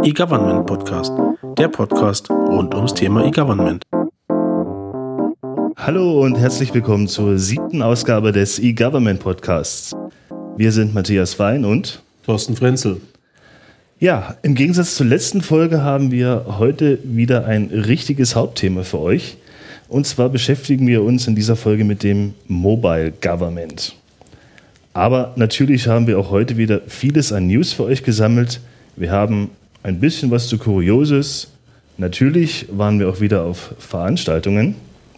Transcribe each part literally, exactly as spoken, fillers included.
E-Government Podcast, der Podcast rund ums Thema E-Government. Hallo und herzlich willkommen zur siebten Ausgabe des E-Government Podcasts. Wir sind Matthias Fein und Thorsten Frenzel. Ja, im Gegensatz zur letzten Folge haben wir heute wieder ein richtiges Hauptthema für euch. Und zwar beschäftigen wir uns in dieser Folge mit dem Mobile Government. Aber natürlich haben wir auch heute wieder vieles an News für euch gesammelt. Wir haben ein bisschen was zu Kurioses. Natürlich waren wir auch wieder auf Veranstaltungen.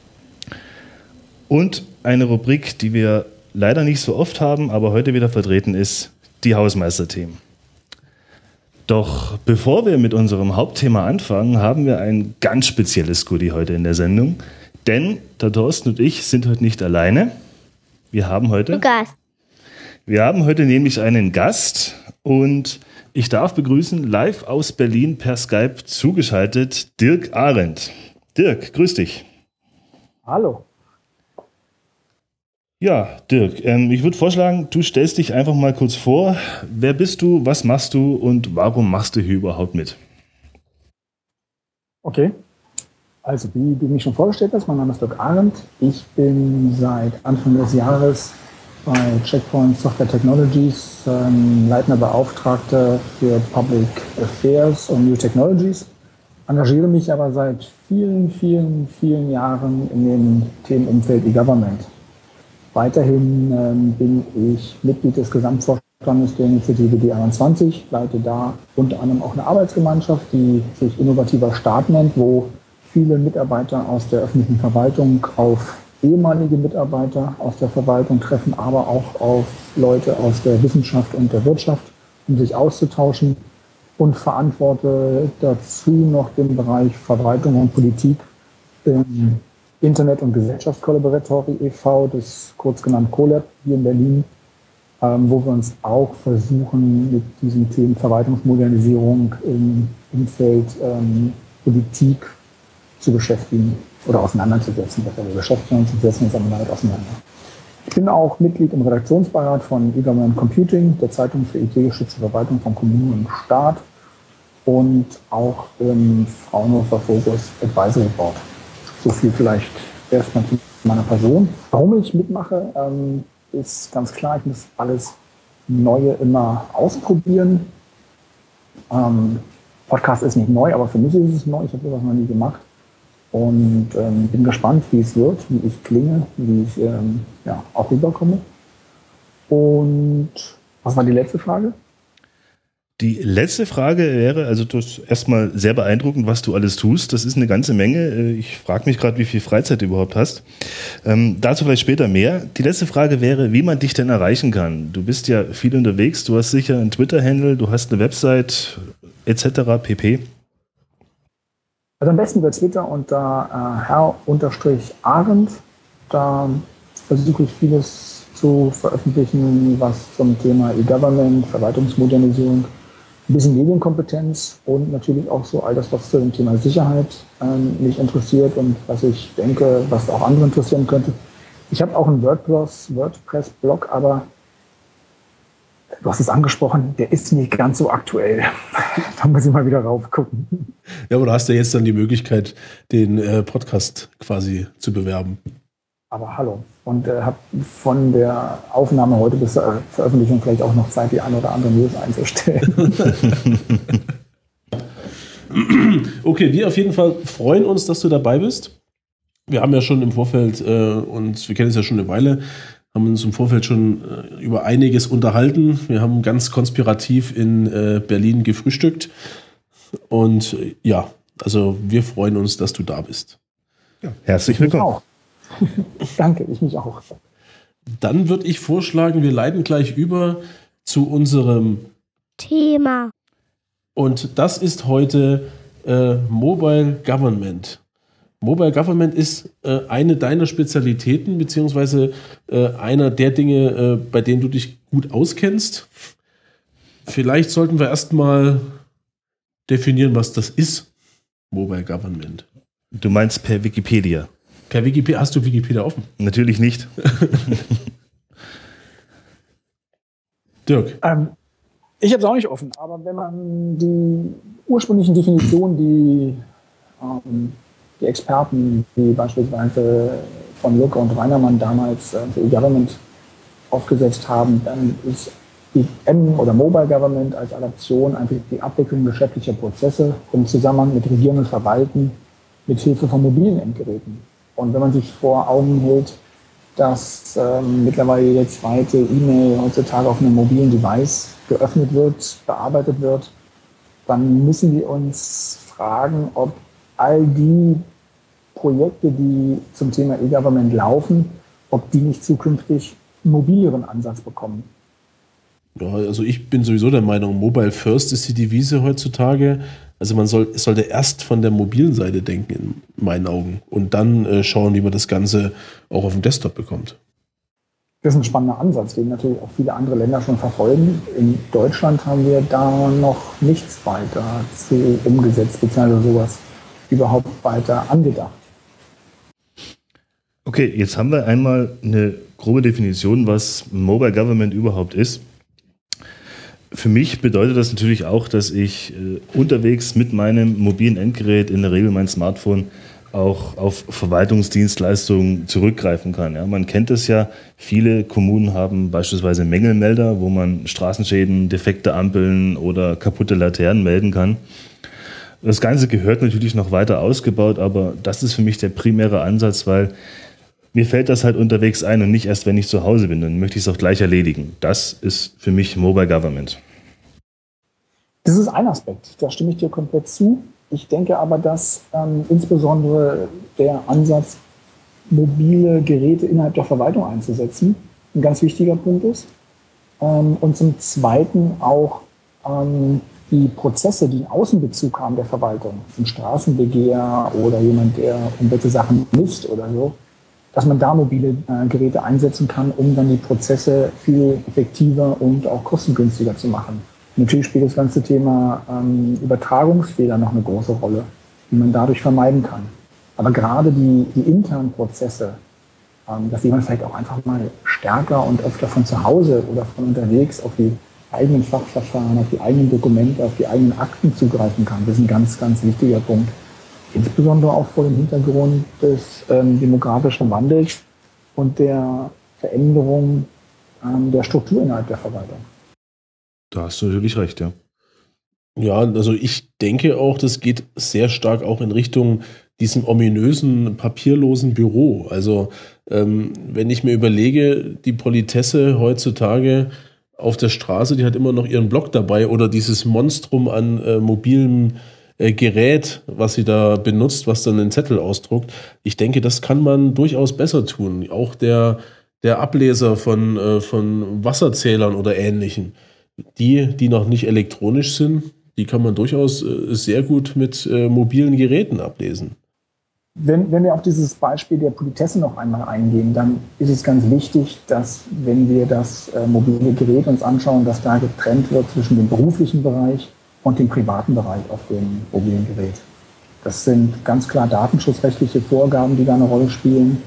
Und eine Rubrik, die wir leider nicht so oft haben, aber heute wieder vertreten ist, die Hausmeister-Themen. Doch bevor wir mit unserem Hauptthema anfangen, haben wir ein ganz spezielles Goodie heute in der Sendung. Denn der Thorsten und ich sind heute nicht alleine. Wir haben heute... Gast. Wir haben heute nämlich einen Gast und ich darf begrüßen, live aus Berlin per Skype zugeschaltet, Dirk Arendt. Dirk, grüß dich. Hallo. Ja, Dirk, ähm, ich würde vorschlagen, du stellst dich einfach mal kurz vor. Wer bist du, was machst du und warum machst du hier überhaupt mit? Okay, also wie du mich schon vorgestellt hast, mein Name ist Dirk Arendt. Ich bin seit Anfang des Jahres bei Checkpoint Software Technologies ähm, leitender Beauftragter für Public Affairs und New Technologies. Engagiere mich aber seit vielen, vielen, vielen Jahren in dem Themenumfeld E-Government. Weiterhin ähm, bin ich Mitglied des Gesamtvorstandes der Initiative D einundzwanzig, leite da unter anderem auch eine Arbeitsgemeinschaft, die sich Innovativer Staat nennt, wo viele Mitarbeiter aus der öffentlichen Verwaltung auf ehemalige Mitarbeiter aus der Verwaltung treffen, aber auch auf Leute aus der Wissenschaft und der Wirtschaft, um sich auszutauschen, und verantworte dazu noch den Bereich Verwaltung und Politik im Internet- und Gesellschaftskollaboratory e V, das kurz genannt CoLab hier in Berlin, ähm, wo wir uns auch versuchen, mit diesen Themen Verwaltungsmodernisierung im Umfeld ähm, Politik zu beschäftigen oder auseinanderzusetzen. Wir beschäftigen uns und setzen uns aber damit auseinander. Ich bin auch Mitglied im Redaktionsbeirat von E-Government Computing, der Zeitung für I T-gestützte Verwaltung von Kommunen und Staat, und auch im Fraunhofer Focus Advisory Board. So viel vielleicht erstmal zu meiner Person. Warum ich mitmache, ähm, ist ganz klar, ich muss alles Neue immer ausprobieren. Ähm, Podcast ist nicht neu, aber für mich ist es neu. Ich habe sowas noch nie gemacht. Und ähm, bin gespannt, wie es wird, wie ich klinge, wie ich ähm, ja, auch rüberkomme. Und was war die letzte Frage? Die letzte Frage wäre, also das ist erstmal sehr beeindruckend, was du alles tust. Das ist eine ganze Menge. Ich frage mich gerade, wie viel Freizeit du überhaupt hast. Ähm, dazu vielleicht später mehr. Die letzte Frage wäre, wie man dich denn erreichen kann. Du bist ja viel unterwegs, du hast sicher einen Twitter-Handle, du hast eine Website et cetera pp. Also am besten über Twitter unter äh, Herr-Arendt. Da versuche ich vieles zu veröffentlichen, was zum Thema E-Government, Verwaltungsmodernisierung, ein bisschen Medienkompetenz und natürlich auch so all das, was zu dem Thema Sicherheit ähm, mich interessiert und was ich denke, was auch andere interessieren könnte. Ich habe auch einen WordPress, WordPress-Blog, aber du hast es angesprochen, der ist nicht ganz so aktuell. Da muss ich mal wieder raufgucken. Ja, aber du hast ja jetzt dann die Möglichkeit, den äh, Podcast quasi zu bewerben. Aber hallo. Und äh, habe von der Aufnahme heute bis zur Veröffentlichung vielleicht auch noch Zeit, die eine oder andere News einzustellen. Okay, wir auf jeden Fall freuen uns, dass du dabei bist. Wir haben ja schon im Vorfeld, äh, und wir kennen es ja schon eine Weile, haben uns im Vorfeld schon äh, über einiges unterhalten. Wir haben ganz konspirativ in äh, Berlin gefrühstückt. Und äh, ja, also wir freuen uns, dass du da bist. Ja, herzlich willkommen. Ich auch. Danke, ich mich auch. Dann würde ich vorschlagen, wir leiten gleich über zu unserem Thema. Und das ist heute äh, Mobile Government. Mobile Government ist äh, eine deiner Spezialitäten, beziehungsweise äh, einer der Dinge, äh, bei denen du dich gut auskennst. Vielleicht sollten wir erstmal definieren, was das ist, Mobile Government. Du meinst per Wikipedia? Per Wikipedia, hast du Wikipedia offen? Natürlich nicht. Dirk. Ähm, ich habe es auch nicht offen, aber wenn man die ursprünglichen Definition, die ähm, die Experten, wie beispielsweise von Lucke und Reinermann damals äh, für E-Government aufgesetzt haben, dann ist E M oder Mobile Government als Adaption einfach die Abwicklung geschäftlicher Prozesse im Zusammenhang mit Regieren und Verwalten mit Hilfe von mobilen Endgeräten. Und wenn man sich vor Augen hält, dass ähm, mittlerweile jede zweite E-Mail heutzutage auf einem mobilen Device geöffnet wird, bearbeitet wird, dann müssen wir uns fragen, ob all die Projekte, die zum Thema E-Government laufen, ob die nicht zukünftig einen mobileren Ansatz bekommen. Ja, also ich bin sowieso der Meinung, Mobile First ist die Devise heutzutage. Also man soll, sollte erst von der mobilen Seite denken, in meinen Augen, und dann äh, schauen, wie man das Ganze auch auf dem Desktop bekommt. Das ist ein spannender Ansatz, den natürlich auch viele andere Länder schon verfolgen. In Deutschland haben wir da noch nichts weiter zu umgesetzt, beziehungsweise sowas überhaupt weiter angedacht. Okay, jetzt haben wir einmal eine grobe Definition, was Mobile Government überhaupt ist. Für mich bedeutet das natürlich auch, dass ich äh, unterwegs mit meinem mobilen Endgerät, in der Regel mein Smartphone, auch auf Verwaltungsdienstleistungen zurückgreifen kann. Ja, man kennt es ja, viele Kommunen haben beispielsweise Mängelmelder, wo man Straßenschäden, defekte Ampeln oder kaputte Laternen melden kann. Das Ganze gehört natürlich noch weiter ausgebaut, aber das ist für mich der primäre Ansatz, weil mir fällt das halt unterwegs ein und nicht erst, wenn ich zu Hause bin. Dann möchte ich es auch gleich erledigen. Das ist für mich Mobile Government. Das ist ein Aspekt, da stimme ich dir komplett zu. Ich denke aber, dass ähm, insbesondere der Ansatz, mobile Geräte innerhalb der Verwaltung einzusetzen, ein ganz wichtiger Punkt ist. Ähm, und zum Zweiten auch ähm, die Prozesse, die einen Außenbezug haben der Verwaltung, ein Straßenbegehr oder jemand, der irgendwelche Sachen misst oder so, dass man da mobile äh, Geräte einsetzen kann, um dann die Prozesse viel effektiver und auch kostengünstiger zu machen. Natürlich spielt das ganze Thema ähm, Übertragungsfehler noch eine große Rolle, die man dadurch vermeiden kann. Aber gerade die, die internen Prozesse, ähm, dass jemand vielleicht auch einfach mal stärker und öfter von zu Hause oder von unterwegs auf die eigenen Fachverfahren, auf die eigenen Dokumente, auf die eigenen Akten zugreifen kann, das ist ein ganz, ganz wichtiger Punkt. Insbesondere auch vor dem Hintergrund des ähm, demografischen Wandels und der Veränderung ähm, der Struktur innerhalb der Verwaltung. Da hast du natürlich recht, ja. Ja, also ich denke auch, das geht sehr stark auch in Richtung diesem ominösen, papierlosen Büro. Also ähm, wenn ich mir überlege, die Politesse heutzutage auf der Straße, die hat immer noch ihren Block dabei oder dieses Monstrum an äh, mobilem äh, Gerät, was sie da benutzt, was dann einen Zettel ausdruckt. Ich denke, das kann man durchaus besser tun. Auch der, der Ableser von, äh, von Wasserzählern oder Ähnlichen. Die, die noch nicht elektronisch sind, die kann man durchaus äh, sehr gut mit äh, mobilen Geräten ablesen. Wenn, wenn wir auf dieses Beispiel der Politesse noch einmal eingehen, dann ist es ganz wichtig, dass, wenn wir das äh, mobile Gerät uns anschauen, dass da getrennt wird zwischen dem beruflichen Bereich und dem privaten Bereich auf dem mobilen Gerät. Das sind ganz klar datenschutzrechtliche Vorgaben, die da eine Rolle spielen.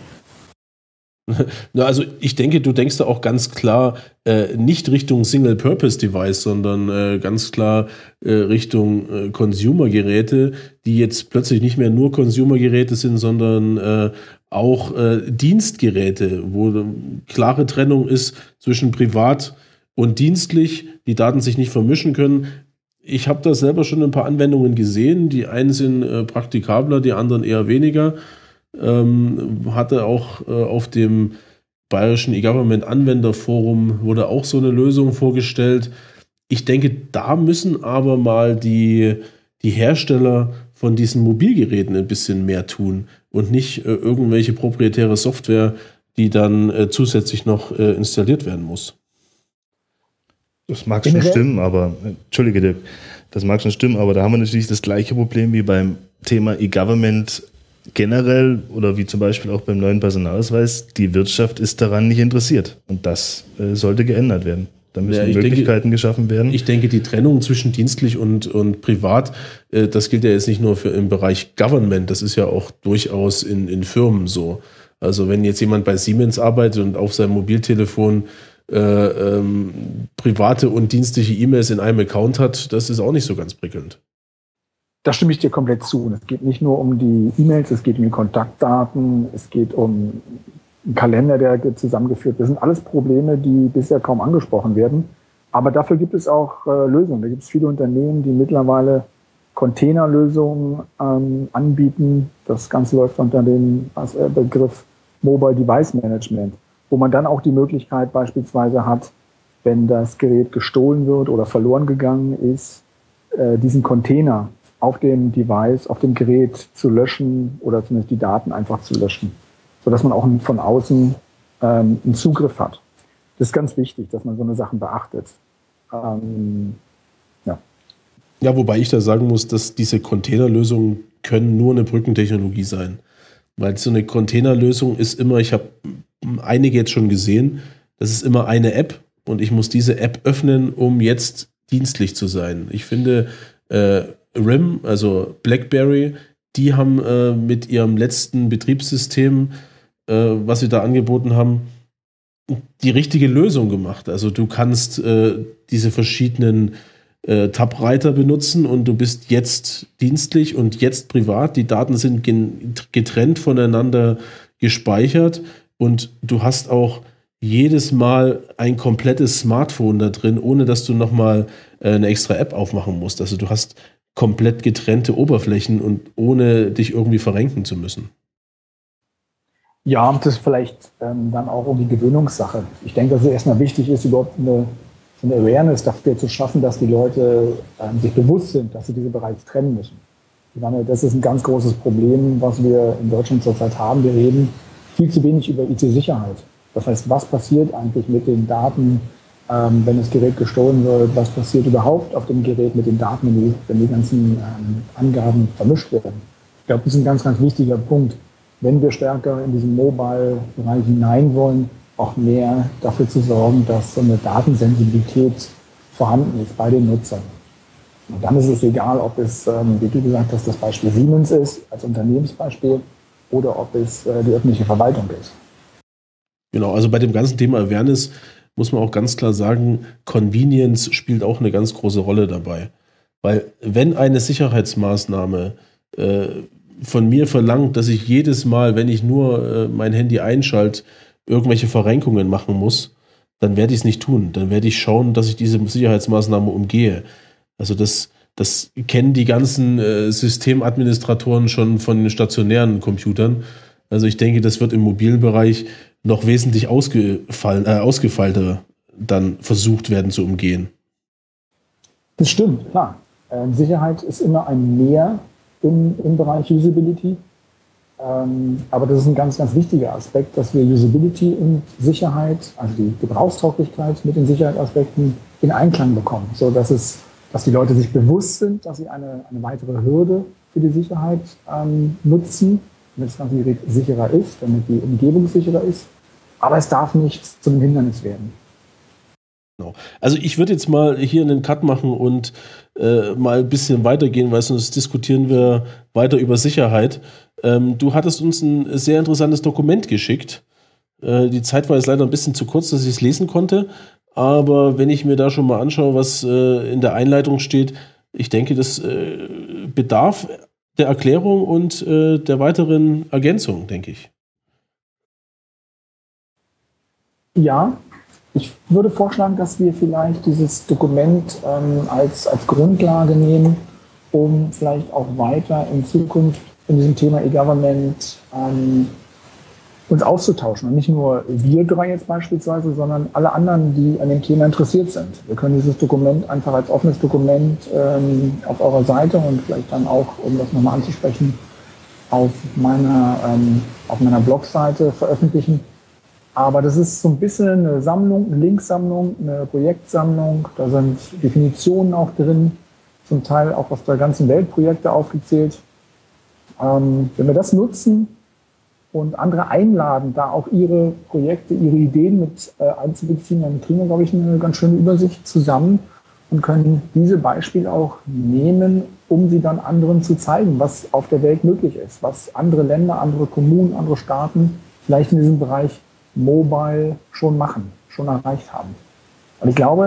Na, also ich denke, du denkst da auch ganz klar äh, nicht Richtung Single-Purpose-Device, sondern äh, ganz klar äh, Richtung äh, Consumer-Geräte, die jetzt plötzlich nicht mehr nur Consumer-Geräte sind, sondern äh, auch äh, Dienstgeräte, wo eine klare Trennung ist zwischen privat und dienstlich, die Daten sich nicht vermischen können. Ich habe da selber schon ein paar Anwendungen gesehen. Die einen sind äh, praktikabler, die anderen eher weniger. Ähm, hatte auch äh, auf dem Bayerischen E-Government-Anwenderforum wurde auch so eine Lösung vorgestellt. Ich denke, da müssen aber mal die, die Hersteller von diesen Mobilgeräten ein bisschen mehr tun und nicht äh, irgendwelche proprietäre Software, die dann äh, zusätzlich noch äh, installiert werden muss. Das mag schon stimmen, aber, Entschuldige Dirk, das mag schon stimmen, aber da haben wir natürlich das gleiche Problem wie beim Thema E-Government generell oder wie zum Beispiel auch beim neuen Personalausweis. Die Wirtschaft ist daran nicht interessiert und das äh, sollte geändert werden. Da müssen ja, Möglichkeiten denke, geschaffen werden. Ich denke, die Trennung zwischen dienstlich und, und privat, äh, das gilt ja jetzt nicht nur für im Bereich Government, das ist ja auch durchaus in, in Firmen so. Also wenn jetzt jemand bei Siemens arbeitet und auf seinem Mobiltelefon äh, ähm, private und dienstliche E-Mails in einem Account hat, das ist auch nicht so ganz prickelnd. Da stimme ich dir komplett zu. Es geht nicht nur um die E-Mails, es geht um die Kontaktdaten, es geht um einen Kalender, der zusammengeführt wird. Das sind alles Probleme, die bisher kaum angesprochen werden. Aber dafür gibt es auch äh, Lösungen. Da gibt es viele Unternehmen, die mittlerweile Containerlösungen ähm, anbieten. Das Ganze läuft unter dem äh, Begriff Mobile Device Management, wo man dann auch die Möglichkeit beispielsweise hat, wenn das Gerät gestohlen wird oder verloren gegangen ist, äh, diesen Container auf dem Device, auf dem Gerät zu löschen oder zumindest die Daten einfach zu löschen, sodass man auch von außen ähm, einen Zugriff hat. Das ist ganz wichtig, dass man so eine Sachen beachtet. Ähm, ja. ja, wobei ich da sagen muss, dass diese Containerlösungen können nur eine Brückentechnologie sein. Weil so eine Containerlösung ist immer, ich habe einige jetzt schon gesehen, das ist immer eine App und ich muss diese App öffnen, um jetzt dienstlich zu sein. Ich finde, äh, R I M, also BlackBerry, die haben äh, mit ihrem letzten Betriebssystem, äh, was sie da angeboten haben, die richtige Lösung gemacht. Also du kannst äh, diese verschiedenen äh, Tab-Reiter benutzen und du bist jetzt dienstlich und jetzt privat. Die Daten sind gen- getrennt voneinander gespeichert und du hast auch jedes Mal ein komplettes Smartphone da drin, ohne dass du nochmal äh, eine extra App aufmachen musst. Also du hast komplett getrennte Oberflächen und ohne dich irgendwie verrenken zu müssen. Ja, und das ist vielleicht ähm, dann auch um die Gewöhnungssache. Ich denke, dass es erstmal wichtig ist, überhaupt eine, eine Awareness dafür zu schaffen, dass die Leute ähm, sich bewusst sind, dass sie diese bereits trennen müssen. Ich meine, das ist ein ganz großes Problem, was wir in Deutschland zurzeit haben. Wir reden viel zu wenig über I T-Sicherheit. Das heißt, was passiert eigentlich mit den Daten, ähm, wenn das Gerät gestohlen wird? Was passiert überhaupt auf dem Gerät mit den Daten, wenn die ganzen ähm, Angaben vermischt werden? Ich glaube, das ist ein ganz, ganz wichtiger Punkt. Wenn wir stärker in diesen Mobile-Bereich hinein wollen, auch mehr dafür zu sorgen, dass so eine Datensensibilität vorhanden ist bei den Nutzern. Und dann ist es egal, ob es, ähm, wie du gesagt hast, das Beispiel Siemens ist, als Unternehmensbeispiel, oder ob es äh, die öffentliche Verwaltung ist. Genau, also bei dem ganzen Thema Awareness muss man auch ganz klar sagen, Convenience spielt auch eine ganz große Rolle dabei. Weil wenn eine Sicherheitsmaßnahme äh, von mir verlangt, dass ich jedes Mal, wenn ich nur äh, mein Handy einschalte, irgendwelche Verrenkungen machen muss, dann werde ich es nicht tun. Dann werde ich schauen, dass ich diese Sicherheitsmaßnahme umgehe. Also das, das kennen die ganzen äh, Systemadministratoren schon von den stationären Computern. Also ich denke, das wird im mobilen Bereich noch wesentlich ausgefallen, äh, ausgefeilter dann versucht werden zu umgehen. Das stimmt, klar. Ähm, Sicherheit ist immer ein Mehr im, im Bereich Usability. Ähm, aber das ist ein ganz, ganz wichtiger Aspekt, dass wir Usability und Sicherheit, also die Gebrauchstauglichkeit mit den Sicherheitsaspekten in Einklang bekommen, so dass es, dass die Leute sich bewusst sind, dass sie eine, eine weitere Hürde für die Sicherheit ähm, nutzen, damit das ganze Gerät sicherer ist, damit die Umgebung sicherer ist. Aber es darf nicht zu einem Hindernis werden. Genau. Also ich würde jetzt mal hier einen Cut machen und äh, mal ein bisschen weitergehen, weil sonst diskutieren wir weiter über Sicherheit. Ähm, du hattest uns ein sehr interessantes Dokument geschickt. Äh, die Zeit war jetzt leider ein bisschen zu kurz, dass ich es lesen konnte. Aber wenn ich mir da schon mal anschaue, was äh, in der Einleitung steht, ich denke, das äh, bedarf der Erklärung und äh, der weiteren Ergänzung, denke ich. Ja, ich würde vorschlagen, dass wir vielleicht dieses Dokument ähm, als, als Grundlage nehmen, um vielleicht auch weiter in Zukunft in diesem Thema E-Government ähm, uns auszutauschen. Und nicht nur wir drei jetzt beispielsweise, sondern alle anderen, die an dem Thema interessiert sind. Wir können dieses Dokument einfach als offenes Dokument ähm, auf eurer Seite und vielleicht dann auch, um das nochmal anzusprechen, auf meiner, ähm, auf meiner Blogseite veröffentlichen. Aber das ist so ein bisschen eine Sammlung, eine Linksammlung, eine Projektsammlung. Da sind Definitionen auch drin, zum Teil auch aus der ganzen Welt Projekte aufgezählt. Ähm, wenn wir das nutzen und andere einladen, da auch ihre Projekte, ihre Ideen mit äh, einzubeziehen, dann kriegen wir, glaube ich, eine ganz schöne Übersicht zusammen und können diese Beispiele auch nehmen, um sie dann anderen zu zeigen, was auf der Welt möglich ist, was andere Länder, andere Kommunen, andere Staaten vielleicht in diesem Bereich Mobile schon machen, schon erreicht haben. Und ich glaube,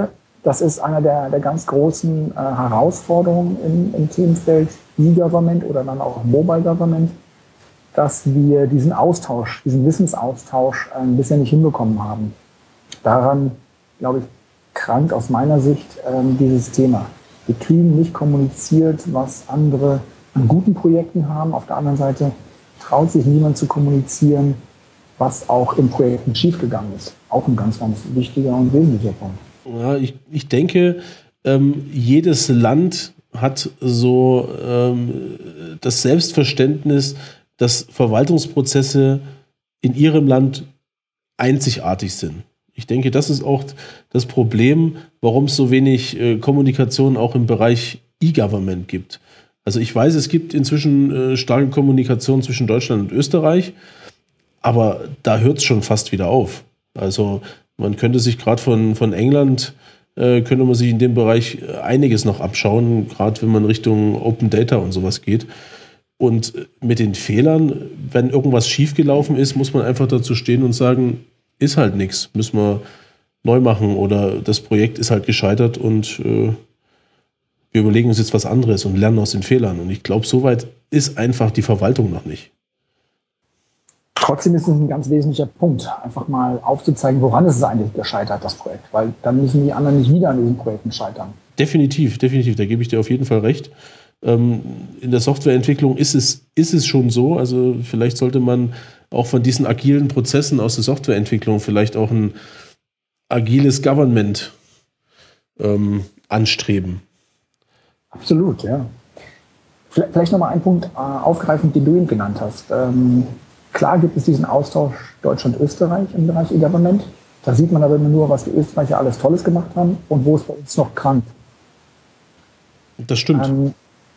das ist einer der, der ganz großen äh, Herausforderungen im, im Themenfeld E-Government oder dann auch Mobile Government, dass wir diesen Austausch, diesen Wissensaustausch äh, bisher nicht hinbekommen haben. Daran, glaube ich, krankt aus meiner Sicht ähm, dieses Thema. Wir kriegen nicht kommuniziert, was andere an guten Projekten haben. Auf der anderen Seite traut sich niemand zu kommunizieren, was auch in Projekten schiefgegangen ist. Auch ein ganz, ganz wichtiger und wesentlicher Punkt. Ja, ich, ich denke, ähm, jedes Land hat so ähm, das Selbstverständnis, dass Verwaltungsprozesse in ihrem Land einzigartig sind. Ich denke, das ist auch das Problem, warum es so wenig äh, Kommunikation auch im Bereich E-Government gibt. Also ich weiß, es gibt inzwischen äh, starke Kommunikation zwischen Deutschland und Österreich, aber da hört es schon fast wieder auf. Also man könnte sich gerade von, von England, äh, könnte man sich in dem Bereich einiges noch abschauen, gerade wenn man Richtung Open Data und sowas geht. Und mit den Fehlern, wenn irgendwas schiefgelaufen ist, muss man einfach dazu stehen und sagen, ist halt nichts, müssen wir neu machen oder das Projekt ist halt gescheitert und äh, wir überlegen uns jetzt was anderes und lernen aus den Fehlern. Und ich glaube, soweit ist einfach die Verwaltung noch nicht. Trotzdem ist es ein ganz wesentlicher Punkt, einfach mal aufzuzeigen, woran ist es eigentlich gescheitert, das Projekt. Weil dann müssen die anderen nicht wieder an diesen Projekten scheitern. Definitiv, definitiv, da gebe ich dir auf jeden Fall recht. Ähm, in der Softwareentwicklung ist es, ist es schon so, also vielleicht sollte man auch von diesen agilen Prozessen aus der Softwareentwicklung vielleicht auch ein agiles Government ähm, anstreben. Absolut, ja. Vielleicht nochmal einen Punkt äh, aufgreifen, den du eben genannt hast. Ähm, klar gibt es diesen Austausch Deutschland-Österreich im Bereich E-Government. Da sieht man aber immer nur, was die Österreicher alles Tolles gemacht haben und wo es bei uns noch krankt. Das stimmt. Ähm,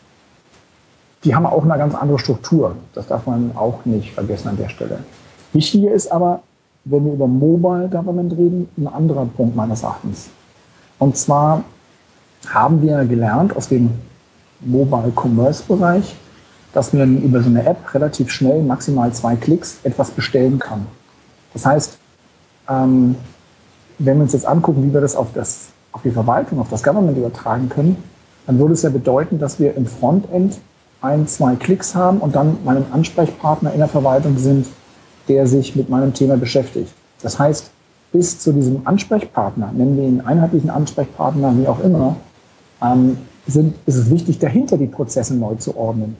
die haben auch eine ganz andere Struktur. Das darf man auch nicht vergessen an der Stelle. Wichtiger ist aber, wenn wir über Mobile Government reden, ein anderer Punkt meines Erachtens. Und zwar haben wir gelernt aus dem Mobile Commerce Bereich, dass man über so eine App relativ schnell, maximal zwei Klicks, etwas bestellen kann. Das heißt, ähm, wenn wir uns jetzt angucken, wie wir das auf, das auf die Verwaltung, auf das Government übertragen können, dann würde es ja bedeuten, dass wir im Frontend ein, zwei Klicks haben und dann meinem Ansprechpartner in der Verwaltung sind, der sich mit meinem Thema beschäftigt. Das heißt, bis zu diesem Ansprechpartner, nennen wir ihn einheitlichen Ansprechpartner, wie auch immer, ähm, sind, ist es wichtig, dahinter die Prozesse neu zu ordnen.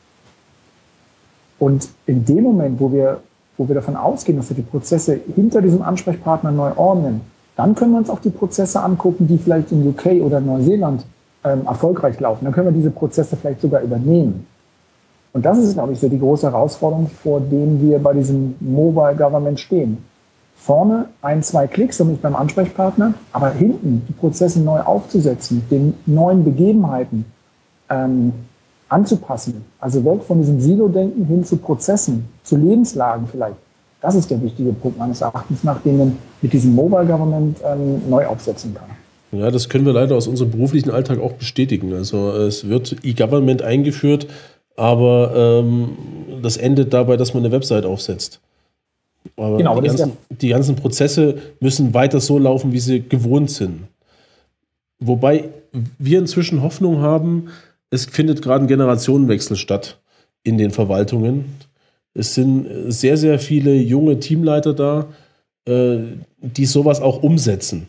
Und in dem Moment, wo wir, wo wir davon ausgehen, dass wir die Prozesse hinter diesem Ansprechpartner neu ordnen, dann können wir uns auch die Prozesse angucken, die vielleicht in U K oder Neuseeland ähm, erfolgreich laufen. Dann können wir diese Prozesse vielleicht sogar übernehmen. Und das ist, glaube ich, so die große Herausforderung, vor denen wir bei diesem Mobile Government stehen. Vorne ein, zwei Klicks, dann bin ich beim Ansprechpartner, aber hinten die Prozesse neu aufzusetzen, den neuen Begebenheiten ähm, anzupassen. Also weg von diesem Silo-Denken hin zu Prozessen, zu Lebenslagen vielleicht. Das ist der wichtige Punkt meines Erachtens, nach dem man mit diesem Mobile Government ähm, neu aufsetzen kann. Ja, das können wir leider aus unserem beruflichen Alltag auch bestätigen. Also es wird E-Government eingeführt, aber ähm, das endet dabei, dass man eine Website aufsetzt. Aber genau, die, ganzen, die ganzen Prozesse müssen weiter so laufen, wie sie gewohnt sind. Wobei wir inzwischen Hoffnung haben, es findet gerade ein Generationenwechsel statt in den Verwaltungen. Es sind sehr, sehr viele junge Teamleiter da, die sowas auch umsetzen.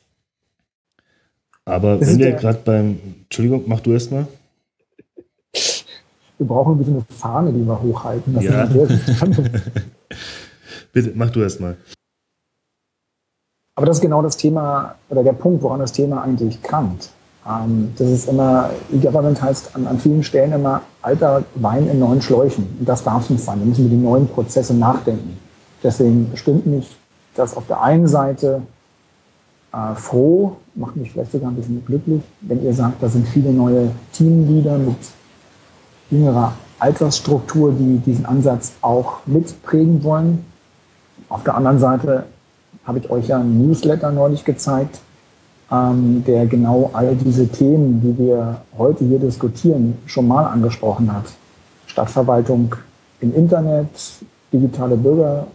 Aber wenn wir gerade beim... Entschuldigung, mach du erst mal. Wir brauchen ein bisschen eine Fahne, die wir hochhalten. Das ja. Bitte, mach du erst mal. Aber das ist genau das Thema, oder der Punkt, woran das Thema eigentlich krankt. Ähm, das ist immer, E-Government heißt an, an vielen Stellen immer alter Wein in neuen Schläuchen. Und das darf es nicht sein. Wir müssen über die neuen Prozesse nachdenken. Deswegen stimmt mich das auf der einen Seite äh, froh, macht mich vielleicht sogar ein bisschen glücklich, wenn ihr sagt, da sind viele neue Teamleader mit jüngerer Altersstruktur, die diesen Ansatz auch mitprägen wollen. Auf der anderen Seite habe ich euch ja einen Newsletter neulich gezeigt, ähm, der genau all diese Themen, die wir heute hier diskutieren, schon mal angesprochen hat. Stadtverwaltung im Internet, digitale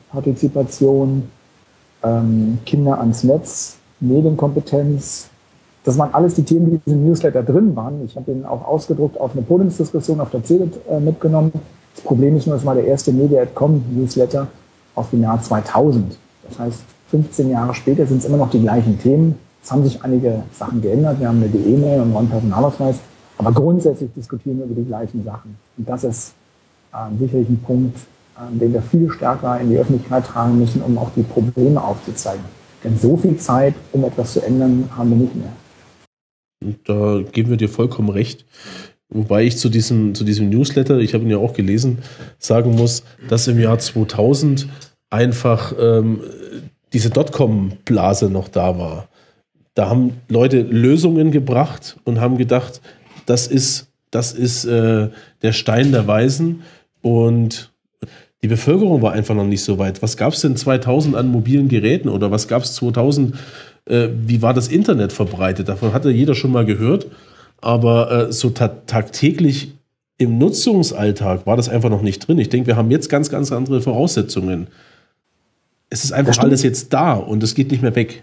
Bürgerpartizipation, ähm, Kinder ans Netz, Medienkompetenz, Das waren alles die Themen, die in diesem Newsletter drin waren. Ich habe ihn auch ausgedruckt auf eine Podiumsdiskussion auf der C E D I äh, mitgenommen. Das Problem ist nur, es war der erste Media Punkt com Newsletter aus dem Jahr zweitausend. Das heißt, fünfzehn Jahre später sind es immer noch die gleichen Themen. Es haben sich einige Sachen geändert. Wir haben eine D E-Mail und einen neuen Personalausweis. Aber grundsätzlich diskutieren wir über die gleichen Sachen. Und das ist äh, sicherlich ein Punkt, äh, den wir viel stärker in die Öffentlichkeit tragen müssen, um auch die Probleme aufzuzeigen. Denn so viel Zeit, um etwas zu ändern, haben wir nicht mehr. Und da geben wir dir vollkommen recht. Wobei ich zu diesem, zu diesem Newsletter, ich habe ihn ja auch gelesen, sagen muss, dass im Jahr zweitausend einfach ähm, diese Dotcom-Blase noch da war. Da haben Leute Lösungen gebracht und haben gedacht, das ist, das ist äh, der Stein der Weisen. Und die Bevölkerung war einfach noch nicht so weit. Was gab es denn zweitausend an mobilen Geräten oder was gab es zweitausend? Äh, wie war das Internet verbreitet? Davon hatte jeder schon mal gehört. Aber äh, so ta- tagtäglich im Nutzungsalltag war das einfach noch nicht drin. Ich denke, wir haben jetzt ganz, ganz andere Voraussetzungen. Es ist einfach alles jetzt da und es geht nicht mehr weg.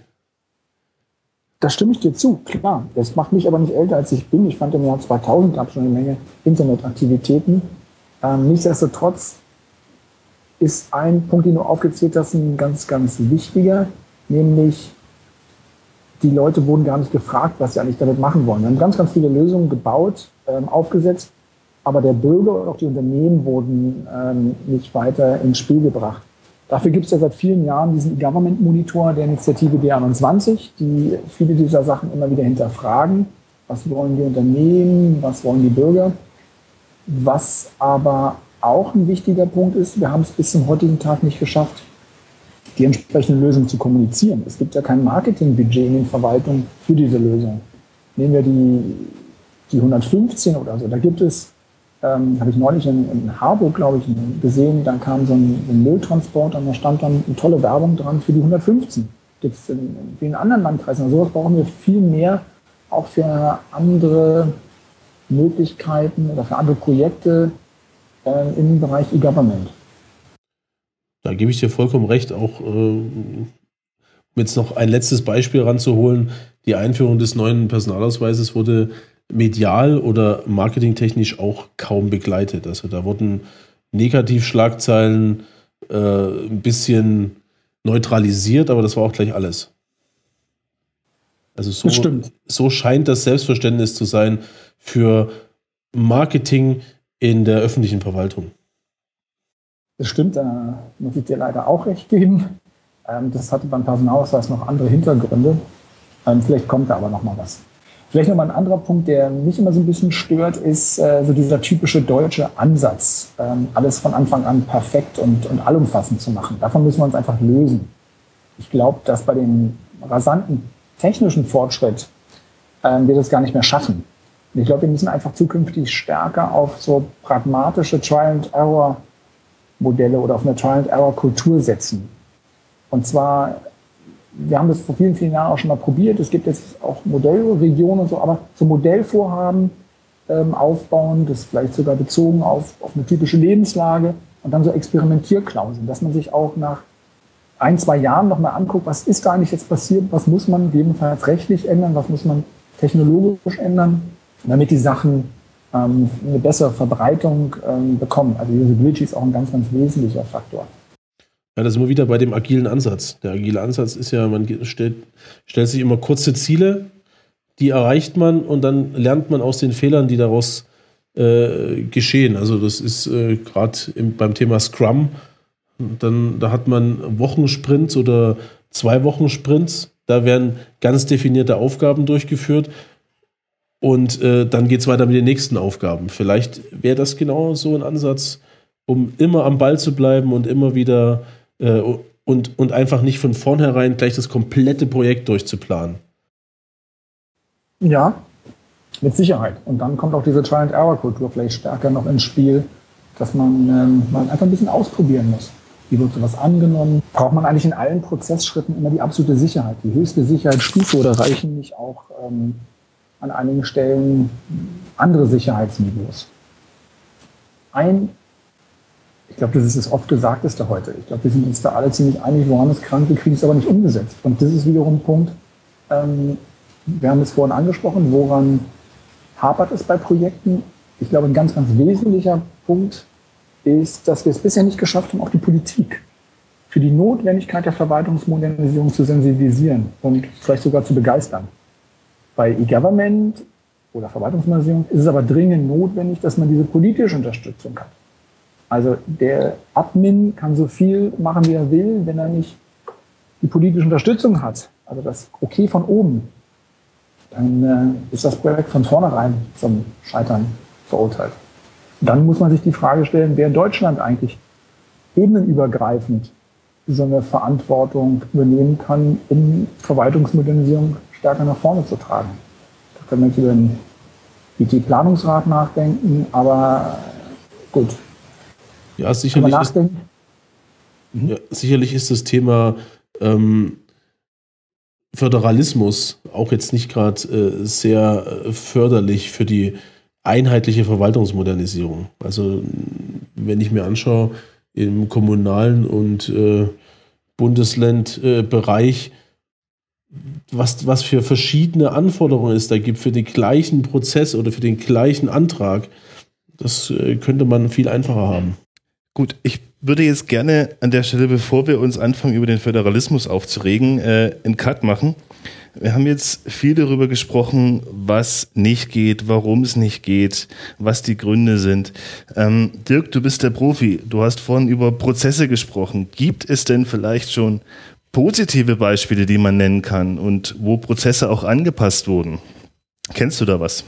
Da stimme ich dir zu, klar. Das macht mich aber nicht älter, als ich bin. Ich fand, im Jahr zweitausend gab es schon eine Menge Internetaktivitäten. Ähm, nichtsdestotrotz ist ein Punkt, den du aufgezählt hast, ein ganz, ganz wichtiger, nämlich die Leute wurden gar nicht gefragt, was sie eigentlich damit machen wollen. Wir haben ganz, ganz viele Lösungen gebaut, ähm, aufgesetzt, aber der Bürger und auch die Unternehmen wurden ähm, nicht weiter ins Spiel gebracht. Dafür gibt es ja seit vielen Jahren diesen E-Government-Monitor der Initiative D einundzwanzig, die viele dieser Sachen immer wieder hinterfragen. Was wollen die Unternehmen, was wollen die Bürger? Was aber auch ein wichtiger Punkt ist, wir haben es bis zum heutigen Tag nicht geschafft, die entsprechende Lösung zu kommunizieren. Es gibt ja kein Marketingbudget in den Verwaltungen für diese Lösung. Nehmen wir die, die hundertfünfzehn oder so, da gibt es, ähm, habe ich neulich in, in Harburg, glaube ich, gesehen, da kam so ein, ein Mülltransporter und da stand dann eine tolle Werbung dran für die hundertfünfzehn. Gibt es in, in vielen anderen Landkreisen. Also sowas brauchen wir viel mehr, auch für andere Möglichkeiten oder für andere Projekte äh, im Bereich E-Government. Da gebe ich dir vollkommen recht, auch äh, um jetzt noch ein letztes Beispiel ranzuholen, die Einführung des neuen Personalausweises wurde medial oder marketingtechnisch auch kaum begleitet. Also da wurden Negativschlagzeilen äh, ein bisschen neutralisiert, aber das war auch gleich alles. Also so, so scheint das Selbstverständnis zu sein für Marketing in der öffentlichen Verwaltung. Das stimmt, da muss ich dir leider auch recht geben. Das hatte beim Personalausweis noch andere Hintergründe. Vielleicht kommt da aber noch mal was. Vielleicht noch mal ein anderer Punkt, der mich immer so ein bisschen stört, ist so dieser typische deutsche Ansatz, alles von Anfang an perfekt und, und allumfassend zu machen. Davon müssen wir uns einfach lösen. Ich glaube, dass bei dem rasanten technischen Fortschritt wir das gar nicht mehr schaffen. Und ich glaube, wir müssen einfach zukünftig stärker auf so pragmatische Trial-and-Error Modelle oder auf eine Trial-and-Error-Kultur setzen. Und zwar, wir haben das vor vielen, vielen Jahren auch schon mal probiert, es gibt jetzt auch Modellregionen und so, aber so Modellvorhaben ähm, aufbauen, das vielleicht sogar bezogen auf, auf eine typische Lebenslage und dann so Experimentierklauseln, dass man sich auch nach ein, zwei Jahren nochmal anguckt, was ist da eigentlich jetzt passiert, was muss man gegebenenfalls rechtlich ändern, was muss man technologisch ändern, damit die Sachen eine bessere Verbreitung ähm, bekommen. Also Usability ist auch ein ganz, ganz wesentlicher Faktor. Ja, das ist immer wieder bei dem agilen Ansatz. Der agile Ansatz ist ja, man stellt, stellt sich immer kurze Ziele, die erreicht man und dann lernt man aus den Fehlern, die daraus äh, geschehen. Also das ist äh, gerade beim Thema Scrum, dann, da hat man Wochensprints oder zwei Wochensprints, da werden ganz definierte Aufgaben durchgeführt. Und äh, dann geht es weiter mit den nächsten Aufgaben. Vielleicht wäre das genau so ein Ansatz, um immer am Ball zu bleiben und immer wieder äh, und, und einfach nicht von vornherein gleich das komplette Projekt durchzuplanen. Ja, mit Sicherheit. Und dann kommt auch diese Trial-and-Error-Kultur vielleicht stärker noch ins Spiel, dass man, ähm, man einfach ein bisschen ausprobieren muss. Wie wird sowas angenommen? Braucht man eigentlich in allen Prozessschritten immer die absolute Sicherheit, die höchste Sicherheitsstufe oder reichen nicht auch ähm, an einigen Stellen andere Sicherheitsniveaus? Ein, ich glaube, das ist das oft Gesagteste heute. Ich glaube, wir sind uns da alle ziemlich einig, woran es krank, wir kriegen es aber nicht umgesetzt. Und das ist wiederum ein Punkt, ähm, wir haben es vorhin angesprochen, woran hapert es bei Projekten? Ich glaube, ein ganz, ganz wesentlicher Punkt ist, dass wir es bisher nicht geschafft haben, auch die Politik für die Notwendigkeit der Verwaltungsmodernisierung zu sensibilisieren und vielleicht sogar zu begeistern. Bei E-Government oder Verwaltungsmodernisierung ist es aber dringend notwendig, dass man diese politische Unterstützung hat. Also der Admin kann so viel machen, wie er will, wenn er nicht die politische Unterstützung hat, also das Okay von oben, dann äh, ist das Projekt von vornherein zum Scheitern verurteilt. Dann muss man sich die Frage stellen, wer in Deutschland eigentlich ebenenübergreifend so eine Verantwortung übernehmen kann, um Verwaltungsmodernisierung stärker nach vorne zu tragen. Da können wir jetzt über den I T-Planungsrat nachdenken, aber gut. Ja, sicherlich ist, mhm. ja, sicherlich ist das Thema ähm, Föderalismus auch jetzt nicht gerade äh, sehr äh, förderlich für die einheitliche Verwaltungsmodernisierung. Also wenn ich mir anschaue, im kommunalen und äh, Bundeslandbereich, äh, was, was für verschiedene Anforderungen es da gibt für den gleichen Prozess oder für den gleichen Antrag, das äh, könnte man viel einfacher haben. Gut, ich würde jetzt gerne an der Stelle, bevor wir uns anfangen, über den Föderalismus aufzuregen, äh, einen Cut machen. Wir haben jetzt viel darüber gesprochen, was nicht geht, warum es nicht geht, was die Gründe sind. Ähm, Dirk, du bist der Profi. Du hast vorhin über Prozesse gesprochen. Gibt es denn vielleicht schon positive Beispiele, die man nennen kann und wo Prozesse auch angepasst wurden? Kennst du da was?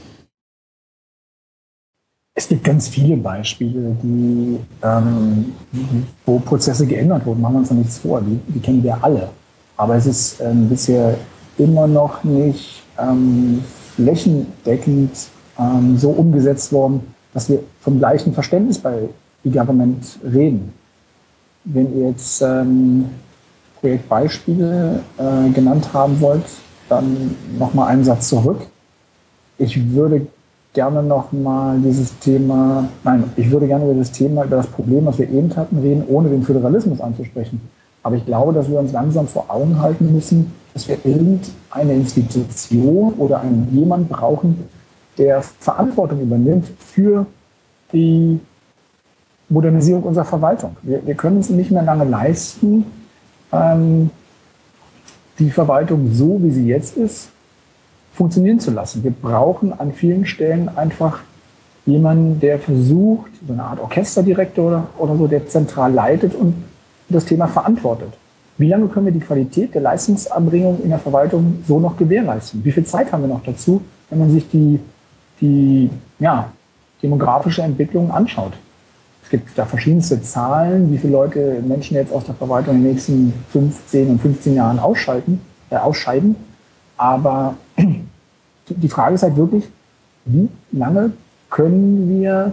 Es gibt ganz viele Beispiele, die, ähm, wo Prozesse geändert wurden. Machen wir uns da nichts vor. Die, die kennen wir alle. Aber es ist ähm, bisher immer noch nicht ähm, flächendeckend ähm, so umgesetzt worden, dass wir vom gleichen Verständnis bei E-Government reden. Wenn ihr jetzt ähm, Projektbeispiele äh, genannt haben wollt, dann nochmal einen Satz zurück. Ich würde gerne nochmal dieses Thema, nein, ich würde gerne über das Thema, über das Problem, was wir eben hatten, reden, ohne den Föderalismus anzusprechen. Aber ich glaube, dass wir uns langsam vor Augen halten müssen, dass wir irgendeine Institution oder einen jemand brauchen, der Verantwortung übernimmt für die Modernisierung unserer Verwaltung. Wir, wir können uns nicht mehr lange leisten, ähm, die Verwaltung so, wie sie jetzt ist, funktionieren zu lassen. Wir brauchen an vielen Stellen einfach jemanden, der versucht, so eine Art Orchesterdirektor oder, oder so, der zentral leitet und das Thema verantwortet. Wie lange können wir die Qualität der Leistungserbringung in der Verwaltung so noch gewährleisten? Wie viel Zeit haben wir noch dazu, wenn man sich die, die ja, demografische Entwicklung anschaut? Es gibt da verschiedenste Zahlen, wie viele Leute Menschen jetzt aus der Verwaltung in den nächsten fünf, zehn und fünfzehn Jahren ausschalten, äh, ausscheiden. Aber die Frage ist halt wirklich, wie lange können wir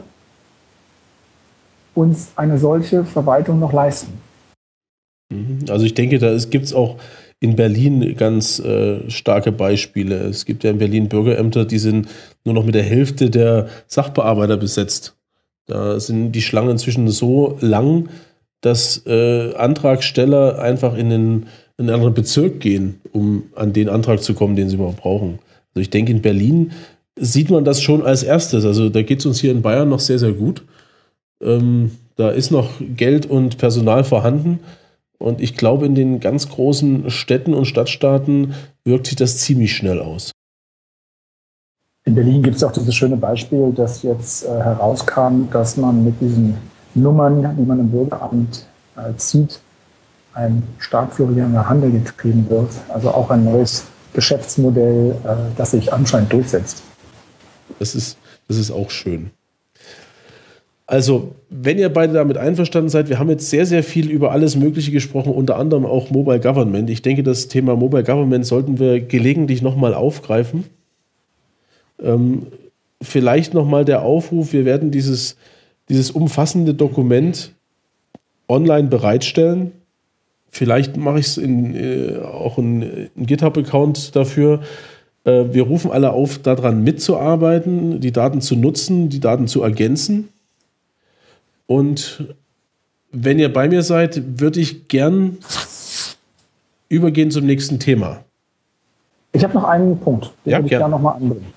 uns eine solche Verwaltung noch leisten? Also ich denke, da gibt es auch in Berlin ganz äh, starke Beispiele. Es gibt ja in Berlin Bürgerämter, die sind nur noch mit der Hälfte der Sachbearbeiter besetzt. Da sind die Schlangen inzwischen so lang, dass äh, Antragsteller einfach in den, in einen anderen Bezirk gehen, um an den Antrag zu kommen, den sie überhaupt brauchen. Also ich denke, in Berlin sieht man das schon als erstes. Also da geht es uns hier in Bayern noch sehr, sehr gut. Ähm, da ist noch Geld und Personal vorhanden. Und ich glaube, in den ganz großen Städten und Stadtstaaten wirkt sich das ziemlich schnell aus. In Berlin gibt es auch dieses schöne Beispiel, das jetzt äh, herauskam, dass man mit diesen Nummern, die man im Bürgeramt äh, zieht, ein stark florierender Handel getrieben wird. Also auch ein neues Geschäftsmodell, äh, das sich anscheinend durchsetzt. Das ist, das ist auch schön. Also, wenn ihr beide damit einverstanden seid, wir haben jetzt sehr, sehr viel über alles Mögliche gesprochen, unter anderem auch Mobile Government. Ich denke, das Thema Mobile Government sollten wir gelegentlich nochmal aufgreifen. Ähm, vielleicht nochmal der Aufruf, wir werden dieses, dieses umfassende Dokument online bereitstellen. Vielleicht mache ich es in, äh, auch einen GitHub-Account dafür. Äh, wir rufen alle auf, daran mitzuarbeiten, die Daten zu nutzen, die Daten zu ergänzen. Und wenn ihr bei mir seid, würde ich gern übergehen zum nächsten Thema. Ich habe noch einen Punkt, den Ja, würde ich gerne. gerne nochmal anbringen.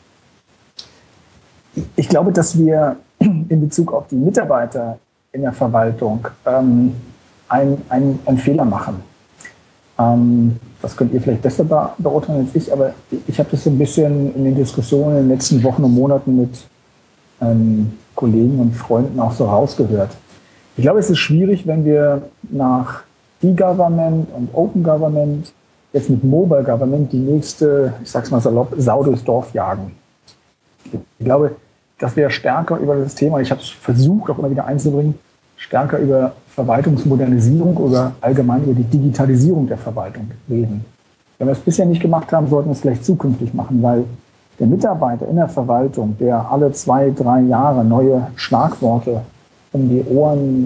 Ich glaube, dass wir in Bezug auf die Mitarbeiter in der Verwaltung ähm, einen ein Fehler machen. Ähm, das könnt ihr vielleicht besser be beurteilen als ich, aber ich habe das so ein bisschen in den Diskussionen in den letzten Wochen und Monaten mit ähm, Kollegen und Freunden auch so rausgehört. Ich glaube, es ist schwierig, wenn wir nach E-Government und Open Government jetzt mit Mobile Government die nächste, ich sag's mal salopp, Sau durchs Dorf jagen. Ich glaube, dass wir stärker über das Thema, ich habe es versucht auch immer wieder einzubringen, stärker über Verwaltungsmodernisierung oder allgemein über die Digitalisierung der Verwaltung reden. Wenn wir es bisher nicht gemacht haben, sollten wir es vielleicht zukünftig machen, weil der Mitarbeiter in der Verwaltung, der alle zwei, drei Jahre neue Schlagworte um die Ohren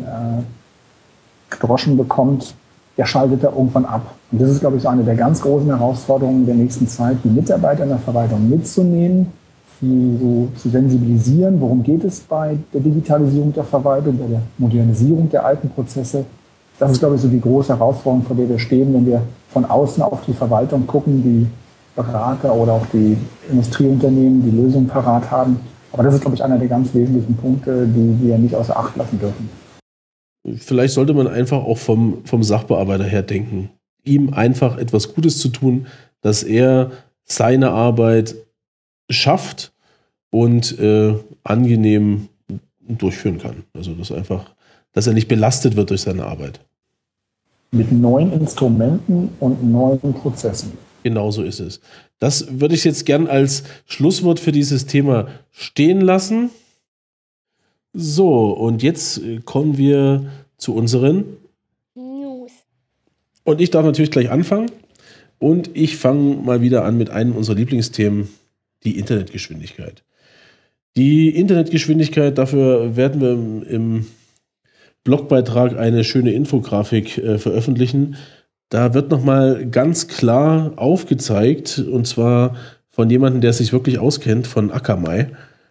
äh, gedroschen bekommt, der schaltet da irgendwann ab. Und das ist, glaube ich, so eine der ganz großen Herausforderungen der nächsten Zeit, die Mitarbeiter in der Verwaltung mitzunehmen, sie so zu sensibilisieren, worum geht es bei der Digitalisierung der Verwaltung, bei der Modernisierung der alten Prozesse. Das ist, glaube ich, so die große Herausforderung, vor der wir stehen, wenn wir von außen auf die Verwaltung gucken, die Berater oder auch die Industrieunternehmen, die Lösungen parat haben. Aber das ist, glaube ich, einer der ganz wesentlichen Punkte, die wir nicht außer Acht lassen dürfen. Vielleicht sollte man einfach auch vom, vom Sachbearbeiter her denken. Ihm einfach etwas Gutes zu tun, dass er seine Arbeit schafft und äh, angenehm durchführen kann. Also dass einfach, dass er nicht belastet wird durch seine Arbeit. Mit neuen Instrumenten und neuen Prozessen. Genau so ist es. Das würde ich jetzt gern als Schlusswort für dieses Thema stehen lassen. So, und jetzt kommen wir zu unseren News. Und ich darf natürlich gleich anfangen. Und ich fange mal wieder an mit einem unserer Lieblingsthemen, die Internetgeschwindigkeit. Die Internetgeschwindigkeit, dafür werden wir im, im Blogbeitrag eine schöne Infografik äh, veröffentlichen. Da wird nochmal ganz klar aufgezeigt, und zwar von jemandem, der sich wirklich auskennt, von Akamai,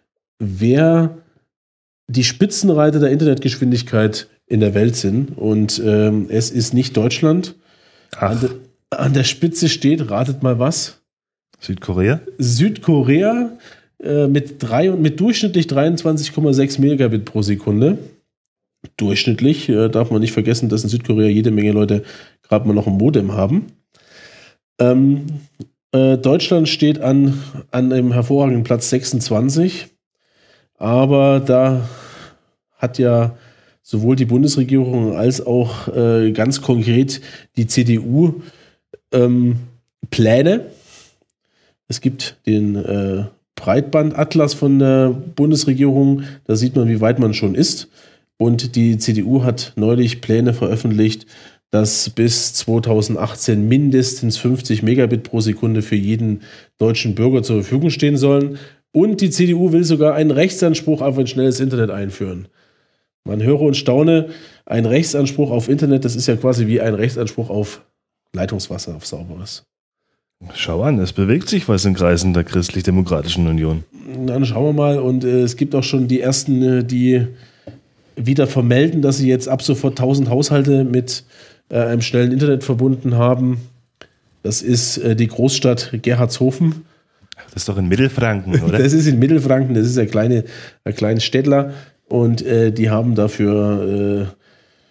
wer die Spitzenreiter der Internetgeschwindigkeit in der Welt sind. Und ähm, es ist nicht Deutschland. An, de, an der Spitze steht, ratet mal was? Südkorea? Südkorea äh, mit, drei, mit durchschnittlich dreiundzwanzig Komma sechs Megabit pro Sekunde. Durchschnittlich äh, darf man nicht vergessen, dass in Südkorea jede Menge Leute gerade mal noch ein Modem haben. Ähm, äh, Deutschland steht an, an einem hervorragenden Platz sechsundzwanzig. Aber da hat ja sowohl die Bundesregierung als auch äh, ganz konkret die C D U ähm, Pläne. Es gibt den äh, Breitbandatlas von der Bundesregierung, da sieht man, wie weit man schon ist. Und die C D U hat neulich Pläne veröffentlicht, dass bis zweitausendachtzehn mindestens fünfzig Megabit pro Sekunde für jeden deutschen Bürger zur Verfügung stehen sollen. Und die C D U will sogar einen Rechtsanspruch auf ein schnelles Internet einführen. Man höre und staune, ein Rechtsanspruch auf Internet, das ist ja quasi wie ein Rechtsanspruch auf Leitungswasser, auf sauberes. Schau an, es bewegt sich was in Kreisen der Christlich-Demokratischen Union. Dann schauen wir mal. Und äh, es gibt auch schon die ersten, äh, die wieder vermelden, dass sie jetzt ab sofort tausend Haushalte mit äh, einem schnellen Internet verbunden haben. Das ist äh, die Großstadt Gerhardshofen. Das ist doch in Mittelfranken, oder? Das ist in Mittelfranken, das ist ein kleine, ein kleines Städtler. Und äh, die haben dafür äh,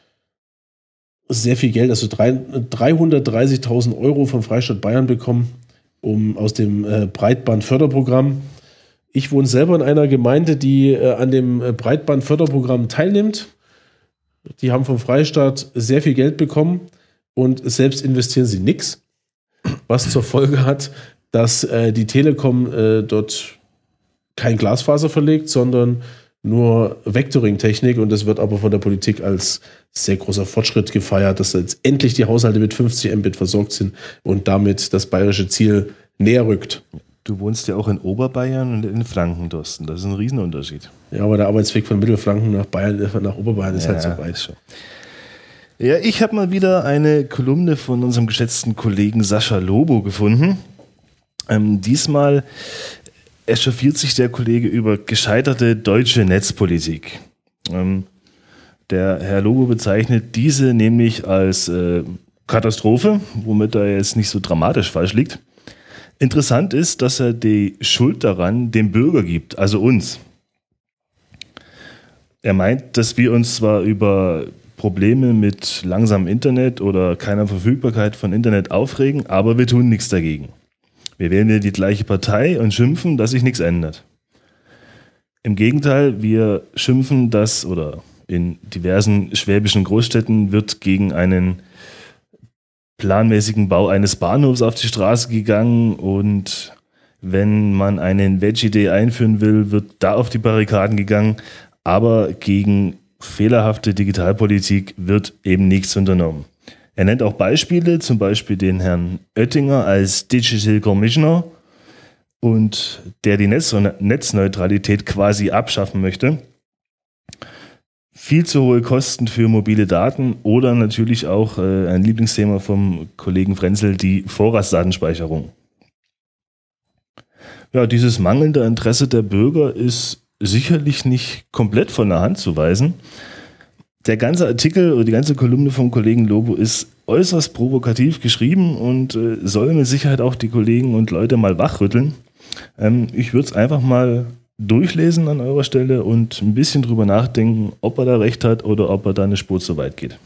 sehr viel Geld, also dreihundertdreißigtausend Euro vom Freistaat Bayern bekommen, um aus dem äh, Breitbandförderprogramm. Ich wohne selber in einer Gemeinde, die äh, an dem äh, Breitbandförderprogramm teilnimmt. Die haben vom Freistaat sehr viel Geld bekommen und selbst investieren sie nichts, was zur Folge hat, dass äh, die Telekom äh, dort kein Glasfaser verlegt, sondern nur Vectoring-Technik, und das wird aber von der Politik als sehr großer Fortschritt gefeiert, dass jetzt endlich die Haushalte mit fünfzig Mbit versorgt sind und damit das bayerische Ziel näher rückt. Du wohnst ja auch in Oberbayern und in Franken, Thorsten. Das ist ein Riesenunterschied. Ja, aber der Arbeitsweg von Mittelfranken nach Bayern, nach Oberbayern ist ja, halt so weit. Schon. Ja, ich habe mal wieder eine Kolumne von unserem geschätzten Kollegen Sascha Lobo gefunden. Ähm, diesmal echauffiert sich der Kollege über gescheiterte deutsche Netzpolitik. Ähm, der Herr Lobo bezeichnet diese nämlich als äh, Katastrophe, womit er jetzt nicht so dramatisch falsch liegt. Interessant ist, dass er die Schuld daran dem Bürger gibt, also uns. Er meint, dass wir uns zwar über Probleme mit langsamem Internet oder keiner Verfügbarkeit von Internet aufregen, aber wir tun nichts dagegen. Wir wählen ja die gleiche Partei und schimpfen, dass sich nichts ändert. Im Gegenteil, wir schimpfen, dass oder in diversen schwäbischen Großstädten wird gegen einen planmäßigen Bau eines Bahnhofs auf die Straße gegangen und wenn man einen Veggie Day einführen will, wird da auf die Barrikaden gegangen, aber gegen fehlerhafte Digitalpolitik wird eben nichts unternommen. Er nennt auch Beispiele, zum Beispiel den Herrn Oettinger als Digital Commissioner und der die Netz- Netzneutralität quasi abschaffen möchte. Viel zu hohe Kosten für mobile Daten oder natürlich auch äh, ein Lieblingsthema vom Kollegen Frenzel, die Vorratsdatenspeicherung. Ja, dieses mangelnde Interesse der Bürger ist sicherlich nicht komplett von der Hand zu weisen. Der ganze Artikel oder die ganze Kolumne vom Kollegen Lobo ist äußerst provokativ geschrieben und äh, soll mit Sicherheit auch die Kollegen und Leute mal wachrütteln. Ähm, ich würde es einfach mal durchlesen an eurer Stelle und ein bisschen drüber nachdenken, ob er da recht hat oder ob er da eine Spur zu weit geht.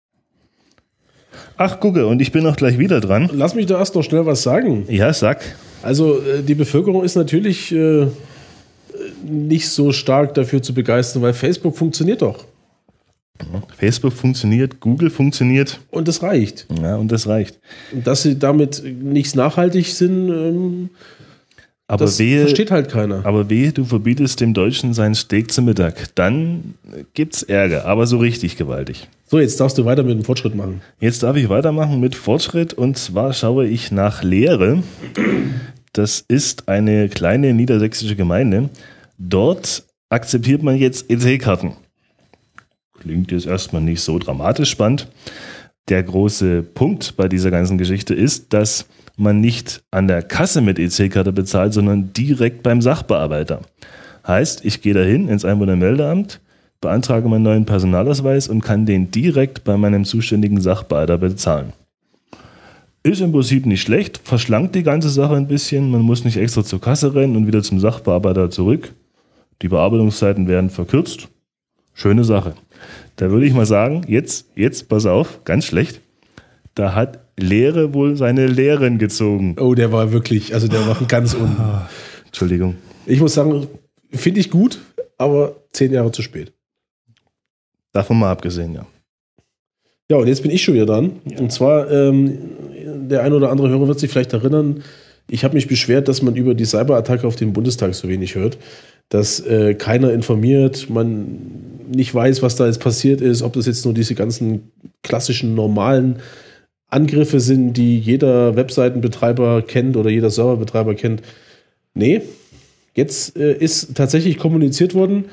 Ach, gucke, und ich bin auch gleich wieder dran. Lass mich da erst noch schnell was sagen. Ja, sag. Also die Bevölkerung ist natürlich äh, nicht so stark dafür zu begeistern, weil Facebook funktioniert doch. Facebook funktioniert, Google funktioniert. Und das reicht. Ja, und das reicht. Und dass sie damit nicht nachhaltig sind, ähm, aber das wehe, versteht halt keiner. Aber wehe, du verbietest dem Deutschen seinen Steak zum Mittag. Dann gibt's Ärger, aber so richtig gewaltig. So, jetzt darfst du weiter mit dem Fortschritt machen. Jetzt darf ich weitermachen mit Fortschritt und zwar schaue ich nach Lehre. Das ist eine kleine niedersächsische Gemeinde. Dort akzeptiert man jetzt E C-Karten. Klingt jetzt erstmal nicht so dramatisch spannend. Der große Punkt bei dieser ganzen Geschichte ist, dass man nicht an der Kasse mit E C-Karte bezahlt, sondern direkt beim Sachbearbeiter. Heißt, ich gehe dahin ins Einwohnermeldeamt, beantrage meinen neuen Personalausweis und kann den direkt bei meinem zuständigen Sachbearbeiter bezahlen. Ist im Prinzip nicht schlecht, verschlankt die ganze Sache ein bisschen, man muss nicht extra zur Kasse rennen und wieder zum Sachbearbeiter zurück. Die Bearbeitungszeiten werden verkürzt. Schöne Sache. Da würde ich mal sagen, jetzt, jetzt, pass auf, ganz schlecht, da hat Lehre wohl seine Lehren gezogen. Oh, der war wirklich, also der war ganz unten. Entschuldigung. Ich muss sagen, finde ich gut, aber zehn Jahre zu spät. Davon mal abgesehen, ja. Ja, und jetzt bin ich schon wieder dran. Ja. Und zwar, ähm, der ein oder andere Hörer wird sich vielleicht erinnern, ich habe mich beschwert, dass man über die Cyberattacke auf den Bundestag so wenig hört, dass äh, keiner informiert, man nicht weiß, was da jetzt passiert ist, ob das jetzt nur diese ganzen klassischen, normalen Angriffe sind, die jeder Webseitenbetreiber kennt oder jeder Serverbetreiber kennt. Nee, jetzt äh, ist tatsächlich kommuniziert worden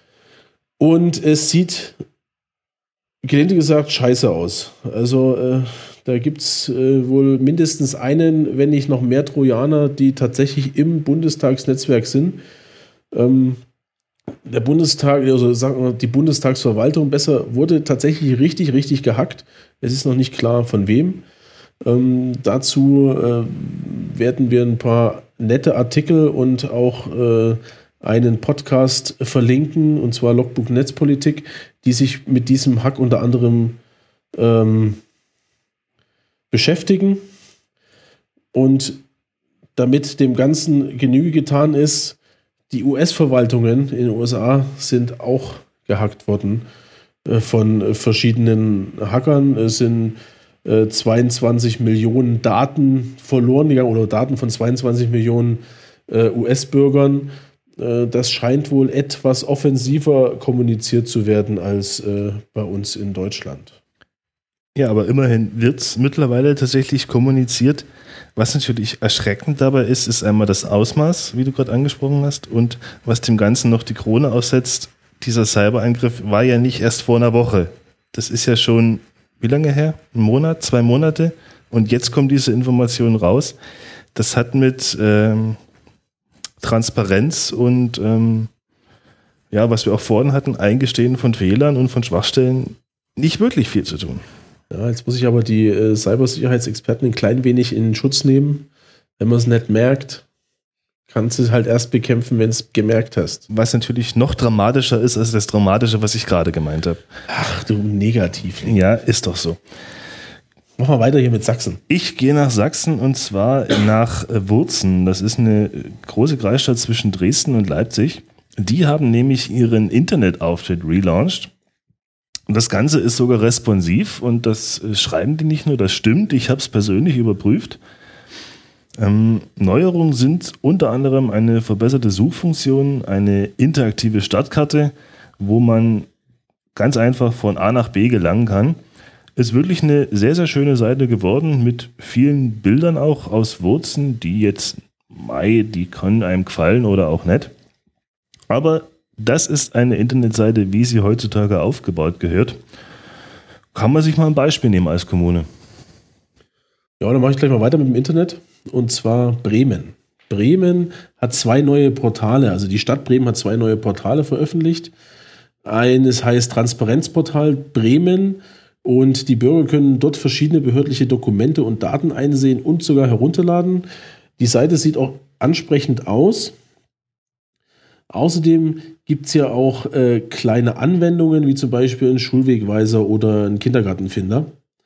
und es sieht, gelinde gesagt, scheiße aus. Also äh, da gibt es äh, wohl mindestens einen, wenn nicht noch mehr Trojaner, die tatsächlich im Bundestagsnetzwerk sind. Ähm, der Bundestag, also sagen wir die Bundestagsverwaltung besser, wurde tatsächlich richtig, richtig gehackt. Es ist noch nicht klar, von wem. Ähm, dazu äh, werden wir ein paar nette Artikel und auch äh, einen Podcast verlinken, und zwar Logbuch Netzpolitik, die sich mit diesem Hack unter anderem ähm, beschäftigen. Und damit dem Ganzen Genüge getan ist, die U S-Verwaltungen in den U S A sind auch gehackt worden äh, von verschiedenen Hackern. Es sind äh, zweiundzwanzig Millionen Daten verloren gegangen oder Daten von zweiundzwanzig Millionen äh, U S-Bürgern. Äh, das scheint wohl etwas offensiver kommuniziert zu werden als äh, bei uns in Deutschland. Ja, aber immerhin wird es mittlerweile tatsächlich kommuniziert. Was natürlich erschreckend dabei ist, ist einmal das Ausmaß, wie du gerade angesprochen hast, und was dem Ganzen noch die Krone aussetzt. Dieser Cyberangriff war ja nicht erst vor einer Woche. Das ist ja schon, wie lange her? Ein Monat, zwei Monate? Und jetzt kommt diese Information raus. Das hat mit ähm, Transparenz und ähm, ja, was wir auch vorhin hatten, Eingestehen von Fehlern und von Schwachstellen nicht wirklich viel zu tun. Ja, jetzt muss ich aber die äh, Cybersicherheitsexperten ein klein wenig in Schutz nehmen. Wenn man es nicht merkt, kannst du es halt erst bekämpfen, wenn du es gemerkt hast. Was natürlich noch dramatischer ist, als das Dramatische, was ich gerade gemeint habe. Ach du Negativling. Ja, ist doch so. Machen wir weiter hier mit Sachsen. Ich gehe nach Sachsen und zwar nach Wurzen. Das ist eine große Kreisstadt zwischen Dresden und Leipzig. Die haben nämlich ihren Internetauftritt relaunched. Und das Ganze ist sogar responsiv und das schreiben die nicht nur, das stimmt. Ich habe es persönlich überprüft. Ähm, Neuerungen sind unter anderem eine verbesserte Suchfunktion, eine interaktive Stadtkarte, wo man ganz einfach von A nach B gelangen kann. Ist wirklich eine sehr, sehr schöne Seite geworden mit vielen Bildern auch aus Wurzen, die jetzt, mei, die können einem gefallen oder auch nicht. Aber das ist eine Internetseite, wie sie heutzutage aufgebaut gehört. Kann man sich mal ein Beispiel nehmen als Kommune. Ja, dann mache ich gleich mal weiter mit dem Internet. Und zwar Bremen. Bremen hat zwei neue Portale, also die Stadt Bremen hat zwei neue Portale veröffentlicht. Eines heißt Transparenzportal Bremen und die Bürger können dort verschiedene behördliche Dokumente und Daten einsehen und sogar herunterladen. Die Seite sieht auch ansprechend aus. Außerdem gibt es ja auch äh, kleine Anwendungen, wie zum Beispiel einen Schulwegweiser oder einen Kindergartenfinder.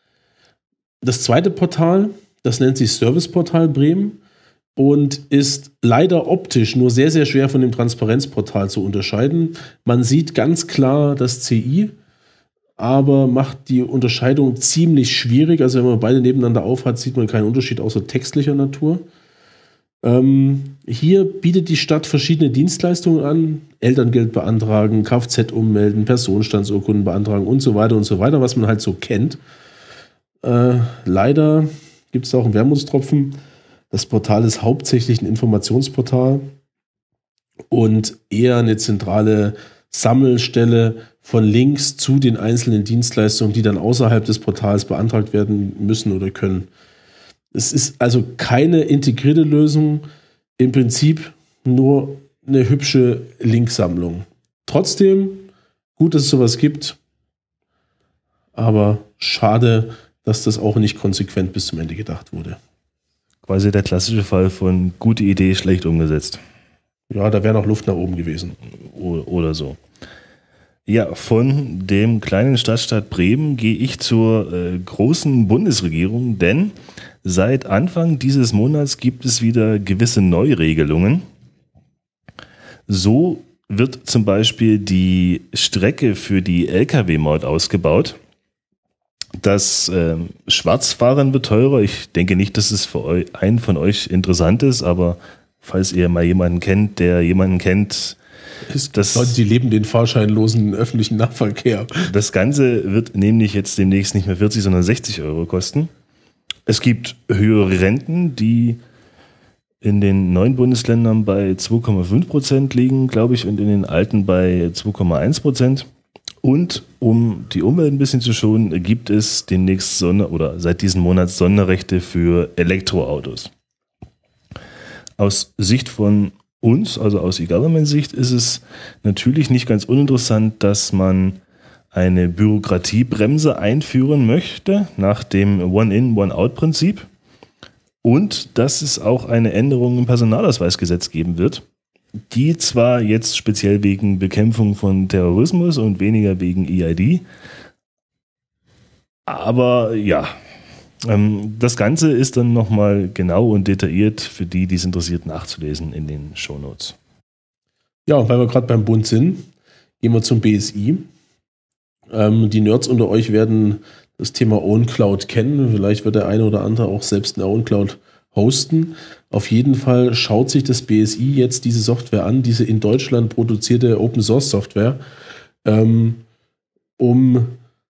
Das zweite Portal, das nennt sich Serviceportal Bremen und ist leider optisch nur sehr, sehr schwer von dem Transparenzportal zu unterscheiden. Man sieht ganz klar das C I, aber macht die Unterscheidung ziemlich schwierig. Also wenn man beide nebeneinander aufhat, sieht man keinen Unterschied außer textlicher Natur. Ähm, hier bietet die Stadt verschiedene Dienstleistungen an. Elterngeld beantragen, Kfz ummelden, Personenstandsurkunden beantragen und so weiter und so weiter, was man halt so kennt. Äh, leider gibt es auch einen Wermutstropfen. Das Portal ist hauptsächlich ein Informationsportal und eher eine zentrale Sammelstelle von Links zu den einzelnen Dienstleistungen, die dann außerhalb des Portals beantragt werden müssen oder können. Es ist also keine integrierte Lösung, im Prinzip nur eine hübsche Linksammlung. Trotzdem gut, dass es sowas gibt, aber schade, dass das auch nicht konsequent bis zum Ende gedacht wurde. Quasi der klassische Fall von gute Idee, schlecht umgesetzt. Ja, da wäre noch Luft nach oben gewesen. Oder so. Ja, von dem kleinen Stadtstaat Bremen gehe ich zur äh, großen Bundesregierung, denn seit Anfang dieses Monats gibt es wieder gewisse Neuregelungen. So wird zum Beispiel die Strecke für die L K W-Maut ausgebaut. Das äh, Schwarzfahren wird teurer. Ich denke nicht, dass es für eu- einen von euch interessant ist, aber falls ihr mal jemanden kennt, der jemanden kennt, das Leute, die leben den fahrscheinlosen öffentlichen Nahverkehr. Das Ganze wird nämlich jetzt demnächst nicht mehr vierzig, sondern sechzig Euro kosten. Es gibt höhere Renten, die in den neuen Bundesländern bei zwei Komma fünf Prozent liegen, glaube ich, und in den alten bei zwei Komma eins Prozent. Und um die Umwelt ein bisschen zu schonen, gibt es demnächst Sonder- oder seit diesem Monat Sonderrechte für Elektroautos. Aus Sicht von uns, also aus E-Government-Sicht, ist es natürlich nicht ganz uninteressant, dass man eine Bürokratiebremse einführen möchte nach dem One-in, One-out-Prinzip und dass es auch eine Änderung im Personalausweisgesetz geben wird, die zwar jetzt speziell wegen Bekämpfung von Terrorismus und weniger wegen E I D, aber ja, ähm, das Ganze ist dann nochmal genau und detailliert für die, die es interessiert, nachzulesen in den Shownotes. Ja, und weil wir gerade beim Bund sind, gehen wir zum B S I. Ähm, die Nerds unter euch werden das Thema OwnCloud kennen. Vielleicht wird der eine oder andere auch selbst eine OwnCloud hosten. Auf jeden Fall schaut sich das B S I jetzt diese Software an, diese in Deutschland produzierte Open-Source-Software, ähm, um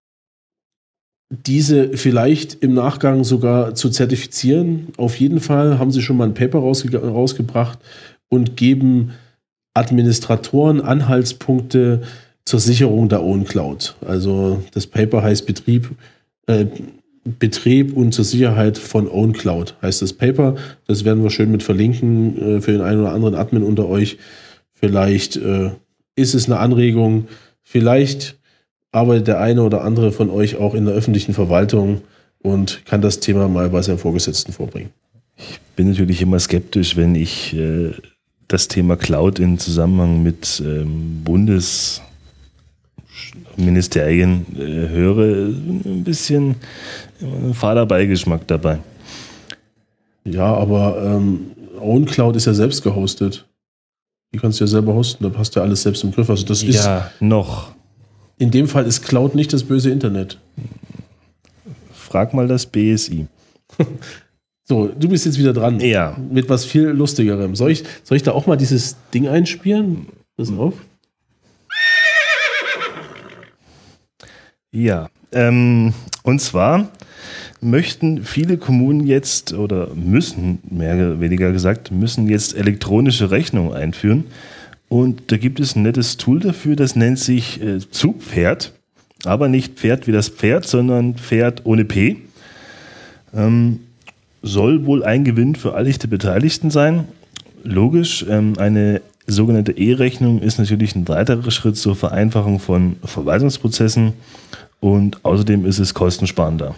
diese vielleicht im Nachgang sogar zu zertifizieren. Auf jeden Fall haben sie schon mal ein Paper rausge- rausgebracht und geben Administratoren Anhaltspunkte zur Sicherung der OwnCloud. Also das Paper heißt Betrieb, äh, Betrieb und zur Sicherheit von OwnCloud heißt das Paper. Das werden wir schön mit verlinken äh, für den einen oder anderen Admin unter euch. Vielleicht äh, ist es eine Anregung, vielleicht arbeitet der eine oder andere von euch auch in der öffentlichen Verwaltung und kann das Thema mal bei seinem Vorgesetzten vorbringen. Ich bin natürlich immer skeptisch, wenn ich äh, das Thema Cloud in Zusammenhang mit ähm, Bundesministerien äh, höre. Ein bisschen ein fader Beigeschmack dabei. Ja, aber ähm, OwnCloud ist ja selbst gehostet. Die kannst du ja selber hosten, da hast du ja alles selbst im Griff. Also das ist, ja, noch. In dem Fall ist Cloud nicht das böse Internet. Frag mal das B S I. So, du bist jetzt wieder dran. Ja. Mit was viel Lustigerem. Soll ich, soll ich da auch mal dieses Ding einspielen? Pass auf. Ja, ähm, und zwar möchten viele Kommunen jetzt oder müssen, mehr oder weniger gesagt, müssen jetzt elektronische Rechnungen einführen. Und da gibt es ein nettes Tool dafür, das nennt sich äh, Zugpferd. Aber nicht Pferd wie das Pferd, sondern Pferd ohne P. Ähm, soll wohl ein Gewinn für alle Beteiligten sein. Logisch, ähm, eine sogenannte E-Rechnung ist natürlich ein weiterer Schritt zur Vereinfachung von Verwaltungsprozessen und außerdem ist es kostensparender.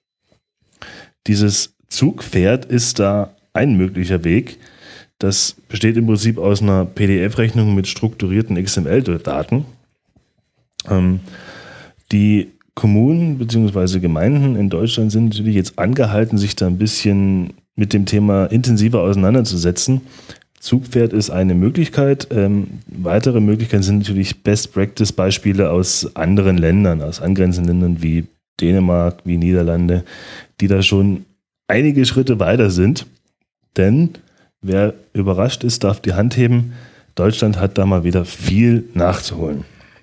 Dieses Zugpferd ist da ein möglicher Weg. Das besteht im Prinzip aus einer P D F-Rechnung mit strukturierten X M L-Daten. Ähm, die Kommunen bzw. Gemeinden in Deutschland sind natürlich jetzt angehalten, sich da ein bisschen mit dem Thema intensiver auseinanderzusetzen. Zugpferd ist eine Möglichkeit. Ähm, weitere Möglichkeiten sind natürlich Best-Practice-Beispiele aus anderen Ländern, aus angrenzenden Ländern wie Dänemark, wie Niederlande, die da schon einige Schritte weiter sind. Denn wer überrascht ist, darf die Hand heben. Deutschland hat da mal wieder viel nachzuholen.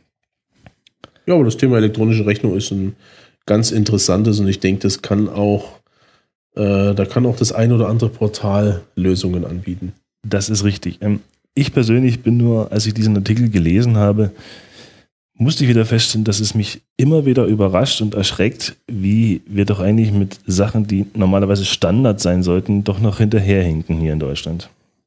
Ja, aber das Thema elektronische Rechnung ist ein ganz interessantes und ich denke, das kann auch, äh, da kann auch das ein oder andere Portal Lösungen anbieten. Das ist richtig. Ähm, ich persönlich bin nur, als ich diesen Artikel gelesen habe, musste ich wieder feststellen, dass es mich immer wieder überrascht und erschreckt, wie wir doch eigentlich mit Sachen, die normalerweise Standard sein sollten, doch noch hinterherhinken hier in Deutschland.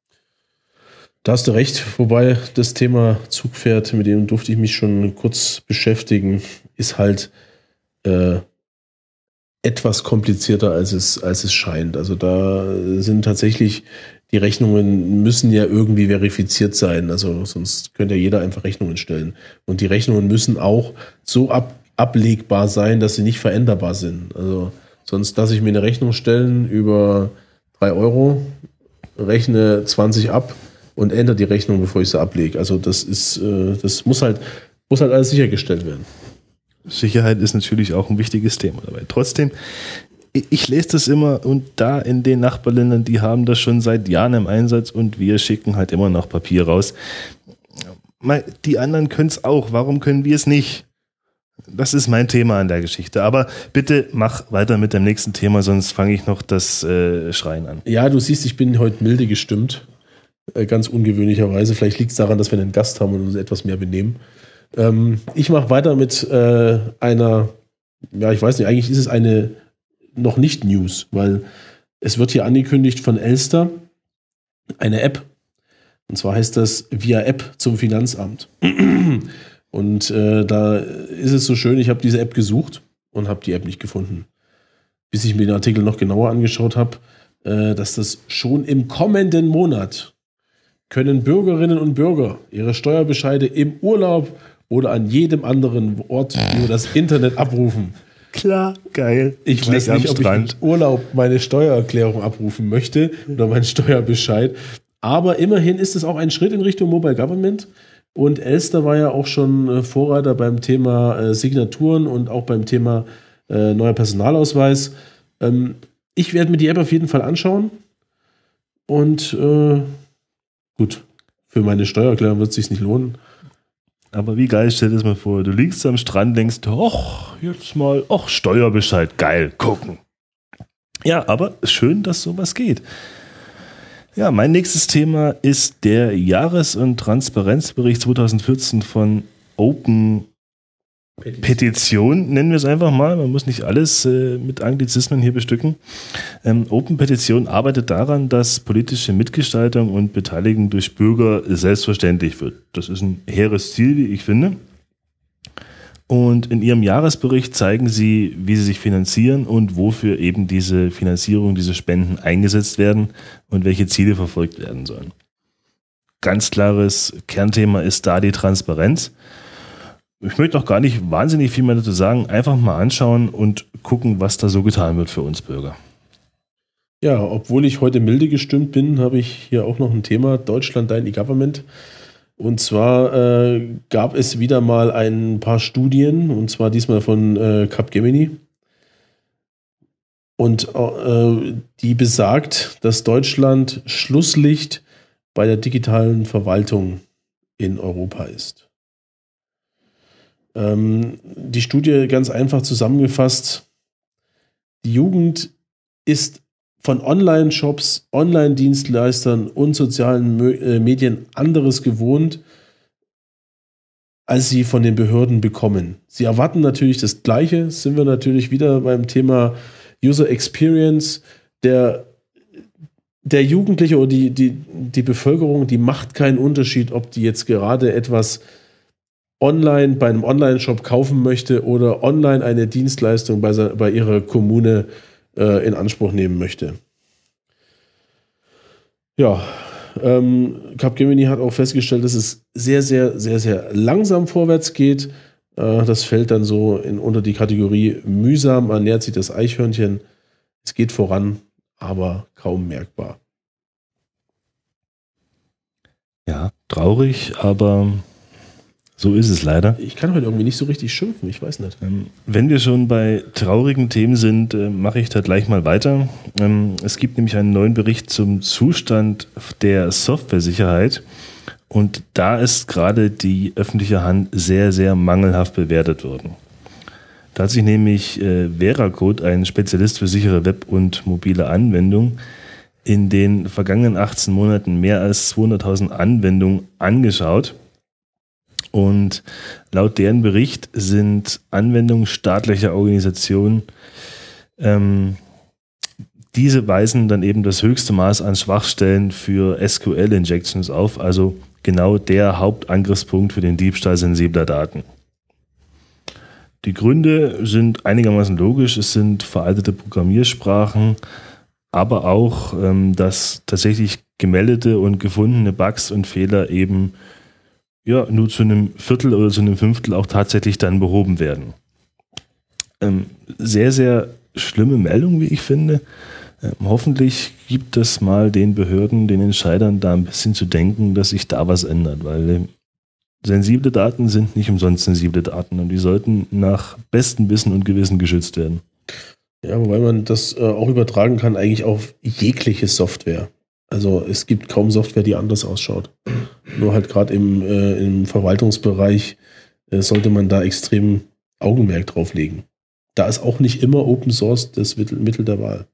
Da hast du recht, wobei das Thema Zugpferd, mit dem durfte ich mich schon kurz beschäftigen, ist halt äh, etwas komplizierter, als es, als es scheint. Also da sind tatsächlich, die Rechnungen müssen ja irgendwie verifiziert sein, also sonst könnte ja jeder einfach Rechnungen stellen. Und die Rechnungen müssen auch so ab, ablegbar sein, dass sie nicht veränderbar sind. Also sonst lasse ich mir eine Rechnung stellen über drei Euro, rechne zwanzig ab, und ändert die Rechnung, bevor ich sie ablege. Also das ist, äh, das muss halt, muss halt alles sichergestellt werden. Sicherheit ist natürlich auch ein wichtiges Thema dabei. Trotzdem, ich lese das immer und da in den Nachbarländern, die haben das schon seit Jahren im Einsatz und wir schicken halt immer noch Papier raus. Die anderen können es auch, warum können wir es nicht? Das ist mein Thema an der Geschichte. Aber bitte mach weiter mit dem nächsten Thema, sonst fange ich noch das äh, Schreien an. Ja, du siehst, ich bin heute milde gestimmt. Ganz ungewöhnlicherweise. Vielleicht liegt es daran, dass wir einen Gast haben und uns etwas mehr benehmen. Ähm, ich mache weiter mit äh, einer, ja, ich weiß nicht, eigentlich ist es eine noch nicht News, weil es wird hier angekündigt von Elster eine App. Und zwar heißt das Via App zum Finanzamt. Und äh, da ist es so schön, ich habe diese App gesucht und habe die App nicht gefunden. Bis ich mir den Artikel noch genauer angeschaut habe, äh, dass das schon im kommenden Monat können Bürgerinnen und Bürger ihre Steuerbescheide im Urlaub oder an jedem anderen Ort über das Internet abrufen. Klar, geil. Ich weiß nicht, ob ich im Urlaub meine Steuererklärung abrufen möchte oder meinen Steuerbescheid. Aber immerhin ist es auch ein Schritt in Richtung Mobile Government. Und Elster war ja auch schon Vorreiter beim Thema äh, Signaturen und auch beim Thema äh, neuer Personalausweis. Ähm, ich werde mir die App auf jeden Fall anschauen. Und äh, gut, für meine Steuererklärung wird es sich nicht lohnen. Aber wie geil, stell dir das mal vor, du liegst am Strand, denkst, ach, jetzt mal, ach, Steuerbescheid, geil, gucken. Ja, aber schön, dass sowas geht. Ja, mein nächstes Thema ist der Jahres- und Transparenzbericht zwanzig vierzehn von Open Petition. Petition, nennen wir es einfach mal. Man muss nicht alles äh, mit Anglizismen hier bestücken. Ähm, Open Petition arbeitet daran, dass politische Mitgestaltung und Beteiligung durch Bürger selbstverständlich wird. Das ist ein hehres Ziel, wie ich finde. Und in ihrem Jahresbericht zeigen sie, wie sie sich finanzieren und wofür eben diese Finanzierung, diese Spenden eingesetzt werden und welche Ziele verfolgt werden sollen. Ganz klares Kernthema ist da die Transparenz. Ich möchte auch gar nicht wahnsinnig viel mehr dazu sagen. Einfach mal anschauen und gucken, was da so getan wird für uns Bürger. Ja, obwohl ich heute milde gestimmt bin, habe ich hier auch noch ein Thema: Deutschland, dein E-Government. Und zwar äh, gab es wieder mal ein paar Studien, und zwar diesmal von äh, Capgemini. Und äh, die besagt, dass Deutschland Schlusslicht bei der digitalen Verwaltung in Europa ist. Ähm, die Studie ganz einfach zusammengefasst: Die Jugend ist von Online-Shops, Online-Dienstleistern und sozialen Medien anderes gewohnt, als sie von den Behörden bekommen. Sie erwarten natürlich das Gleiche, sind wir natürlich wieder beim Thema User Experience. Der, der Jugendliche oder die, die, die Bevölkerung, die macht keinen Unterschied, ob die jetzt gerade etwas online bei einem Online-Shop kaufen möchte oder online eine Dienstleistung bei, bei ihrer Kommune in Anspruch nehmen möchte. Ja, ähm, Capgemini hat auch festgestellt, dass es sehr, sehr, sehr, sehr langsam vorwärts geht. Äh, das fällt dann so in, unter die Kategorie mühsam, ernährt sich das Eichhörnchen. Es geht voran, aber kaum merkbar. Ja, traurig, aber so ist es leider. Ich kann heute irgendwie nicht so richtig schimpfen, ich weiß nicht. Ähm, wenn wir schon bei traurigen Themen sind, äh, mache ich da gleich mal weiter. Ähm, es gibt nämlich einen neuen Bericht zum Zustand der Softwaresicherheit und da ist gerade die öffentliche Hand sehr, sehr mangelhaft bewertet worden. Da hat sich nämlich äh, Veracode, ein Spezialist für sichere Web- und mobile Anwendungen, in den vergangenen achtzehn Monaten mehr als zweihunderttausend Anwendungen angeschaut. Und laut deren Bericht sind Anwendungen staatlicher Organisationen, ähm, diese weisen dann eben das höchste Maß an Schwachstellen für S Q L-Injections auf, also genau der Hauptangriffspunkt für den Diebstahl sensibler Daten. Die Gründe sind einigermaßen logisch, es sind veraltete Programmiersprachen, aber auch, ähm, dass tatsächlich gemeldete und gefundene Bugs und Fehler eben ja, nur zu einem Viertel oder zu einem Fünftel auch tatsächlich dann behoben werden. Ähm, sehr, sehr schlimme Meldung, wie ich finde. Ähm, hoffentlich gibt es mal den Behörden, den Entscheidern da ein bisschen zu denken, dass sich da was ändert, weil äh, sensible Daten sind nicht umsonst sensible Daten und die sollten nach bestem Wissen und Gewissen geschützt werden. Ja, wobei man das äh, auch übertragen kann eigentlich auf jegliche Software. Also es gibt kaum Software, die anders ausschaut. Nur halt gerade im, äh, im Verwaltungsbereich äh, sollte man da extrem Augenmerk drauf legen. Da ist auch nicht immer Open Source das Mittel, Mittel der Wahl.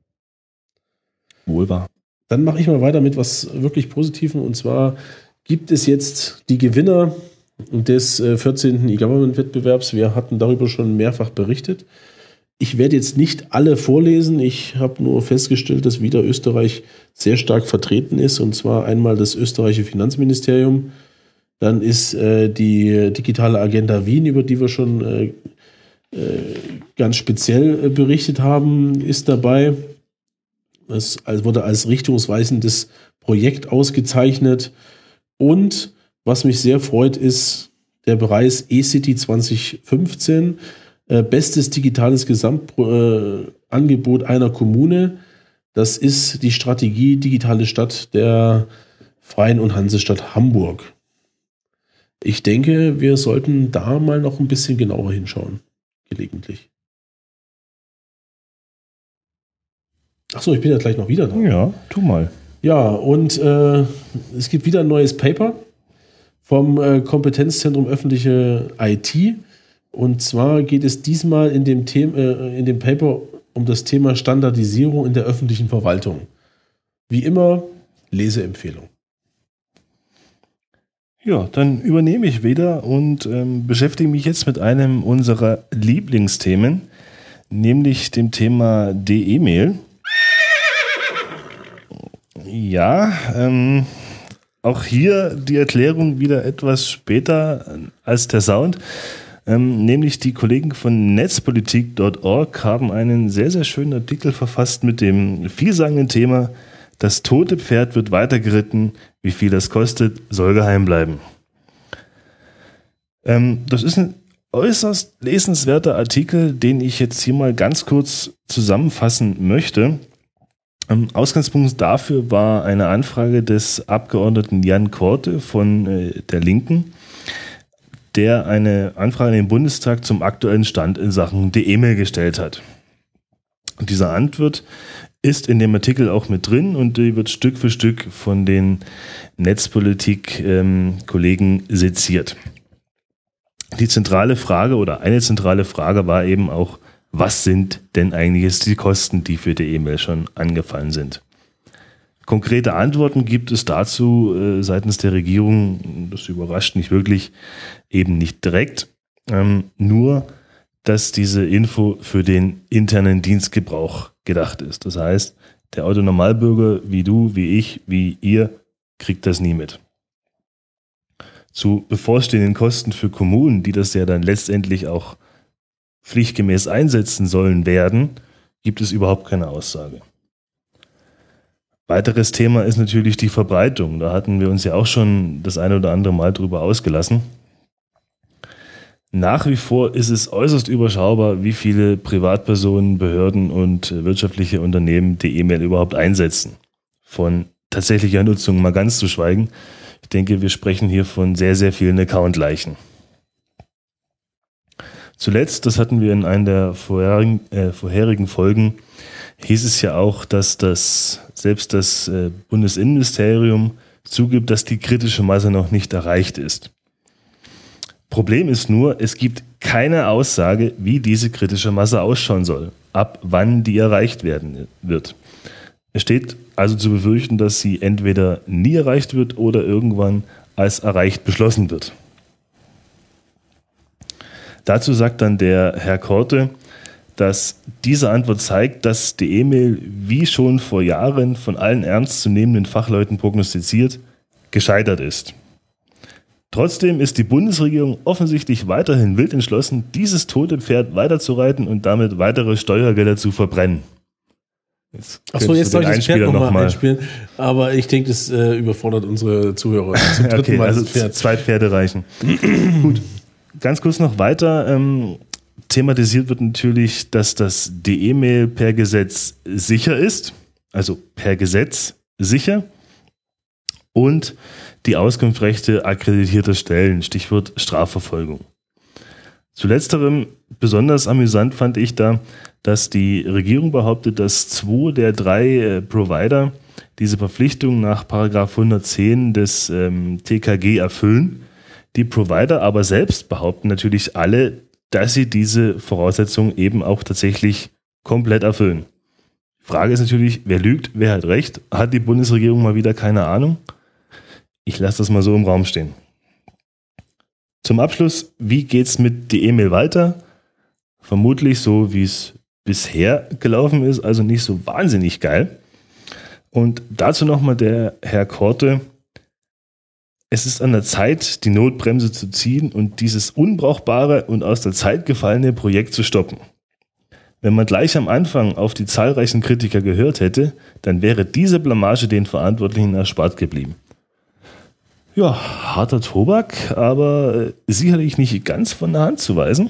Wohl wahr. Dann mache ich mal weiter mit was wirklich Positivem. Und zwar gibt es jetzt die Gewinner des äh, vierzehnten E-Government-Wettbewerbs. Wir hatten darüber schon mehrfach berichtet. Ich werde jetzt nicht alle vorlesen. Ich habe nur festgestellt, dass wieder Österreich sehr stark vertreten ist. Und zwar einmal das österreichische Finanzministerium. Dann ist äh, die digitale Agenda Wien, über die wir schon äh, äh, ganz speziell äh, berichtet haben, ist dabei. Es wurde als richtungsweisendes Projekt ausgezeichnet. Und was mich sehr freut, ist der Preis eCity zwanzig fünfzehn. Bestes digitales Gesamtangebot einer Kommune. Das ist die Strategie Digitale Stadt der Freien und Hansestadt Hamburg. Ich denke, wir sollten da mal noch ein bisschen genauer hinschauen. Gelegentlich. Achso, ich bin ja gleich noch wieder da. Ja, tu mal. Ja, und äh, es gibt wieder ein neues Paper vom äh, Kompetenzzentrum öffentliche I T. Und zwar geht es diesmal in dem, Thema, äh, in dem Paper um das Thema Standardisierung in der öffentlichen Verwaltung. Wie immer, Leseempfehlung. Ja, dann übernehme ich wieder und ähm, beschäftige mich jetzt mit einem unserer Lieblingsthemen, nämlich dem Thema D E-Mail. Ja, ähm, auch hier die Erklärung wieder etwas später als der Sound. Ähm, nämlich die Kollegen von netzpolitik punkt org haben einen sehr, sehr schönen Artikel verfasst mit dem vielsagenden Thema: Das tote Pferd wird weitergeritten, wie viel das kostet, soll geheim bleiben. Ähm, das ist ein äußerst lesenswerter Artikel, den ich jetzt hier mal ganz kurz zusammenfassen möchte. Ähm, Ausgangspunkt dafür war eine Anfrage des Abgeordneten Jan Korte von äh, der Linken, der eine Anfrage in den Bundestag zum aktuellen Stand in Sachen D E-Mail gestellt hat. Und diese Antwort ist in dem Artikel auch mit drin und die wird Stück für Stück von den Netzpolitik-Kollegen ähm, seziert. Die zentrale Frage oder eine zentrale Frage war eben auch, was sind denn eigentlich jetzt die Kosten, die für die E-Mail schon angefallen sind? Konkrete Antworten gibt es dazu äh, seitens der Regierung, das überrascht nicht wirklich, eben nicht direkt, ähm, nur, dass diese Info für den internen Dienstgebrauch gedacht ist. Das heißt, der Autonormalbürger wie du, wie ich, wie ihr, kriegt das nie mit. Zu bevorstehenden Kosten für Kommunen, die das ja dann letztendlich auch pflichtgemäß einsetzen sollen werden, gibt es überhaupt keine Aussage. Weiteres Thema ist natürlich die Verbreitung. Da hatten wir uns ja auch schon das eine oder andere Mal drüber ausgelassen. Nach wie vor ist es äußerst überschaubar, wie viele Privatpersonen, Behörden und wirtschaftliche Unternehmen die E-Mail überhaupt einsetzen. Von tatsächlicher Nutzung mal ganz zu schweigen. Ich denke, wir sprechen hier von sehr, sehr vielen Account-Leichen. Zuletzt, das hatten wir in einer der vorherigen, äh, vorherigen Folgen, hieß es ja auch, dass das, selbst das äh, Bundesinnenministerium zugibt, dass die kritische Masse noch nicht erreicht ist. Problem ist nur, es gibt keine Aussage, wie diese kritische Masse ausschauen soll, ab wann die erreicht werden wird. Es steht also zu befürchten, dass sie entweder nie erreicht wird oder irgendwann als erreicht beschlossen wird. Dazu sagt dann der Herr Korte, dass diese Antwort zeigt, dass die E-Mail, wie schon vor Jahren von allen ernstzunehmenden Fachleuten prognostiziert, gescheitert ist. Trotzdem ist die Bundesregierung offensichtlich weiterhin wild entschlossen, dieses tote Pferd weiterzureiten und damit weitere Steuergelder zu verbrennen. Achso, jetzt soll ich das Pferd nochmal noch einspielen, aber ich denke, das äh, überfordert unsere Zuhörer. Zum dritten okay, Mal also Pferd. zwei Pferde reichen. Gut, ganz kurz noch weiter. Ähm, thematisiert wird natürlich, dass das die E-Mail per Gesetz sicher ist, also per Gesetz sicher, und die Auskunftsrechte akkreditierter Stellen, Stichwort Strafverfolgung. Zu letzterem besonders amüsant fand ich da, dass die Regierung behauptet, dass zwei der drei äh, Provider diese Verpflichtung nach Paragraph hundertzehn des ähm, T K G erfüllen. Die Provider aber selbst behaupten natürlich alle, dass sie diese Voraussetzung eben auch tatsächlich komplett erfüllen. Die Frage ist natürlich, wer lügt, wer hat recht? Hat die Bundesregierung mal wieder keine Ahnung? Ich lasse das mal so im Raum stehen. Zum Abschluss, wie geht's mit die E-Mail weiter? Vermutlich so, wie es bisher gelaufen ist, also nicht so wahnsinnig geil. Und dazu nochmal der Herr Korte. Es ist an der Zeit, die Notbremse zu ziehen und dieses unbrauchbare und aus der Zeit gefallene Projekt zu stoppen. Wenn man gleich am Anfang auf die zahlreichen Kritiker gehört hätte, dann wäre diese Blamage den Verantwortlichen erspart geblieben. Ja, harter Tobak, aber sicherlich nicht ganz von der Hand zu weisen.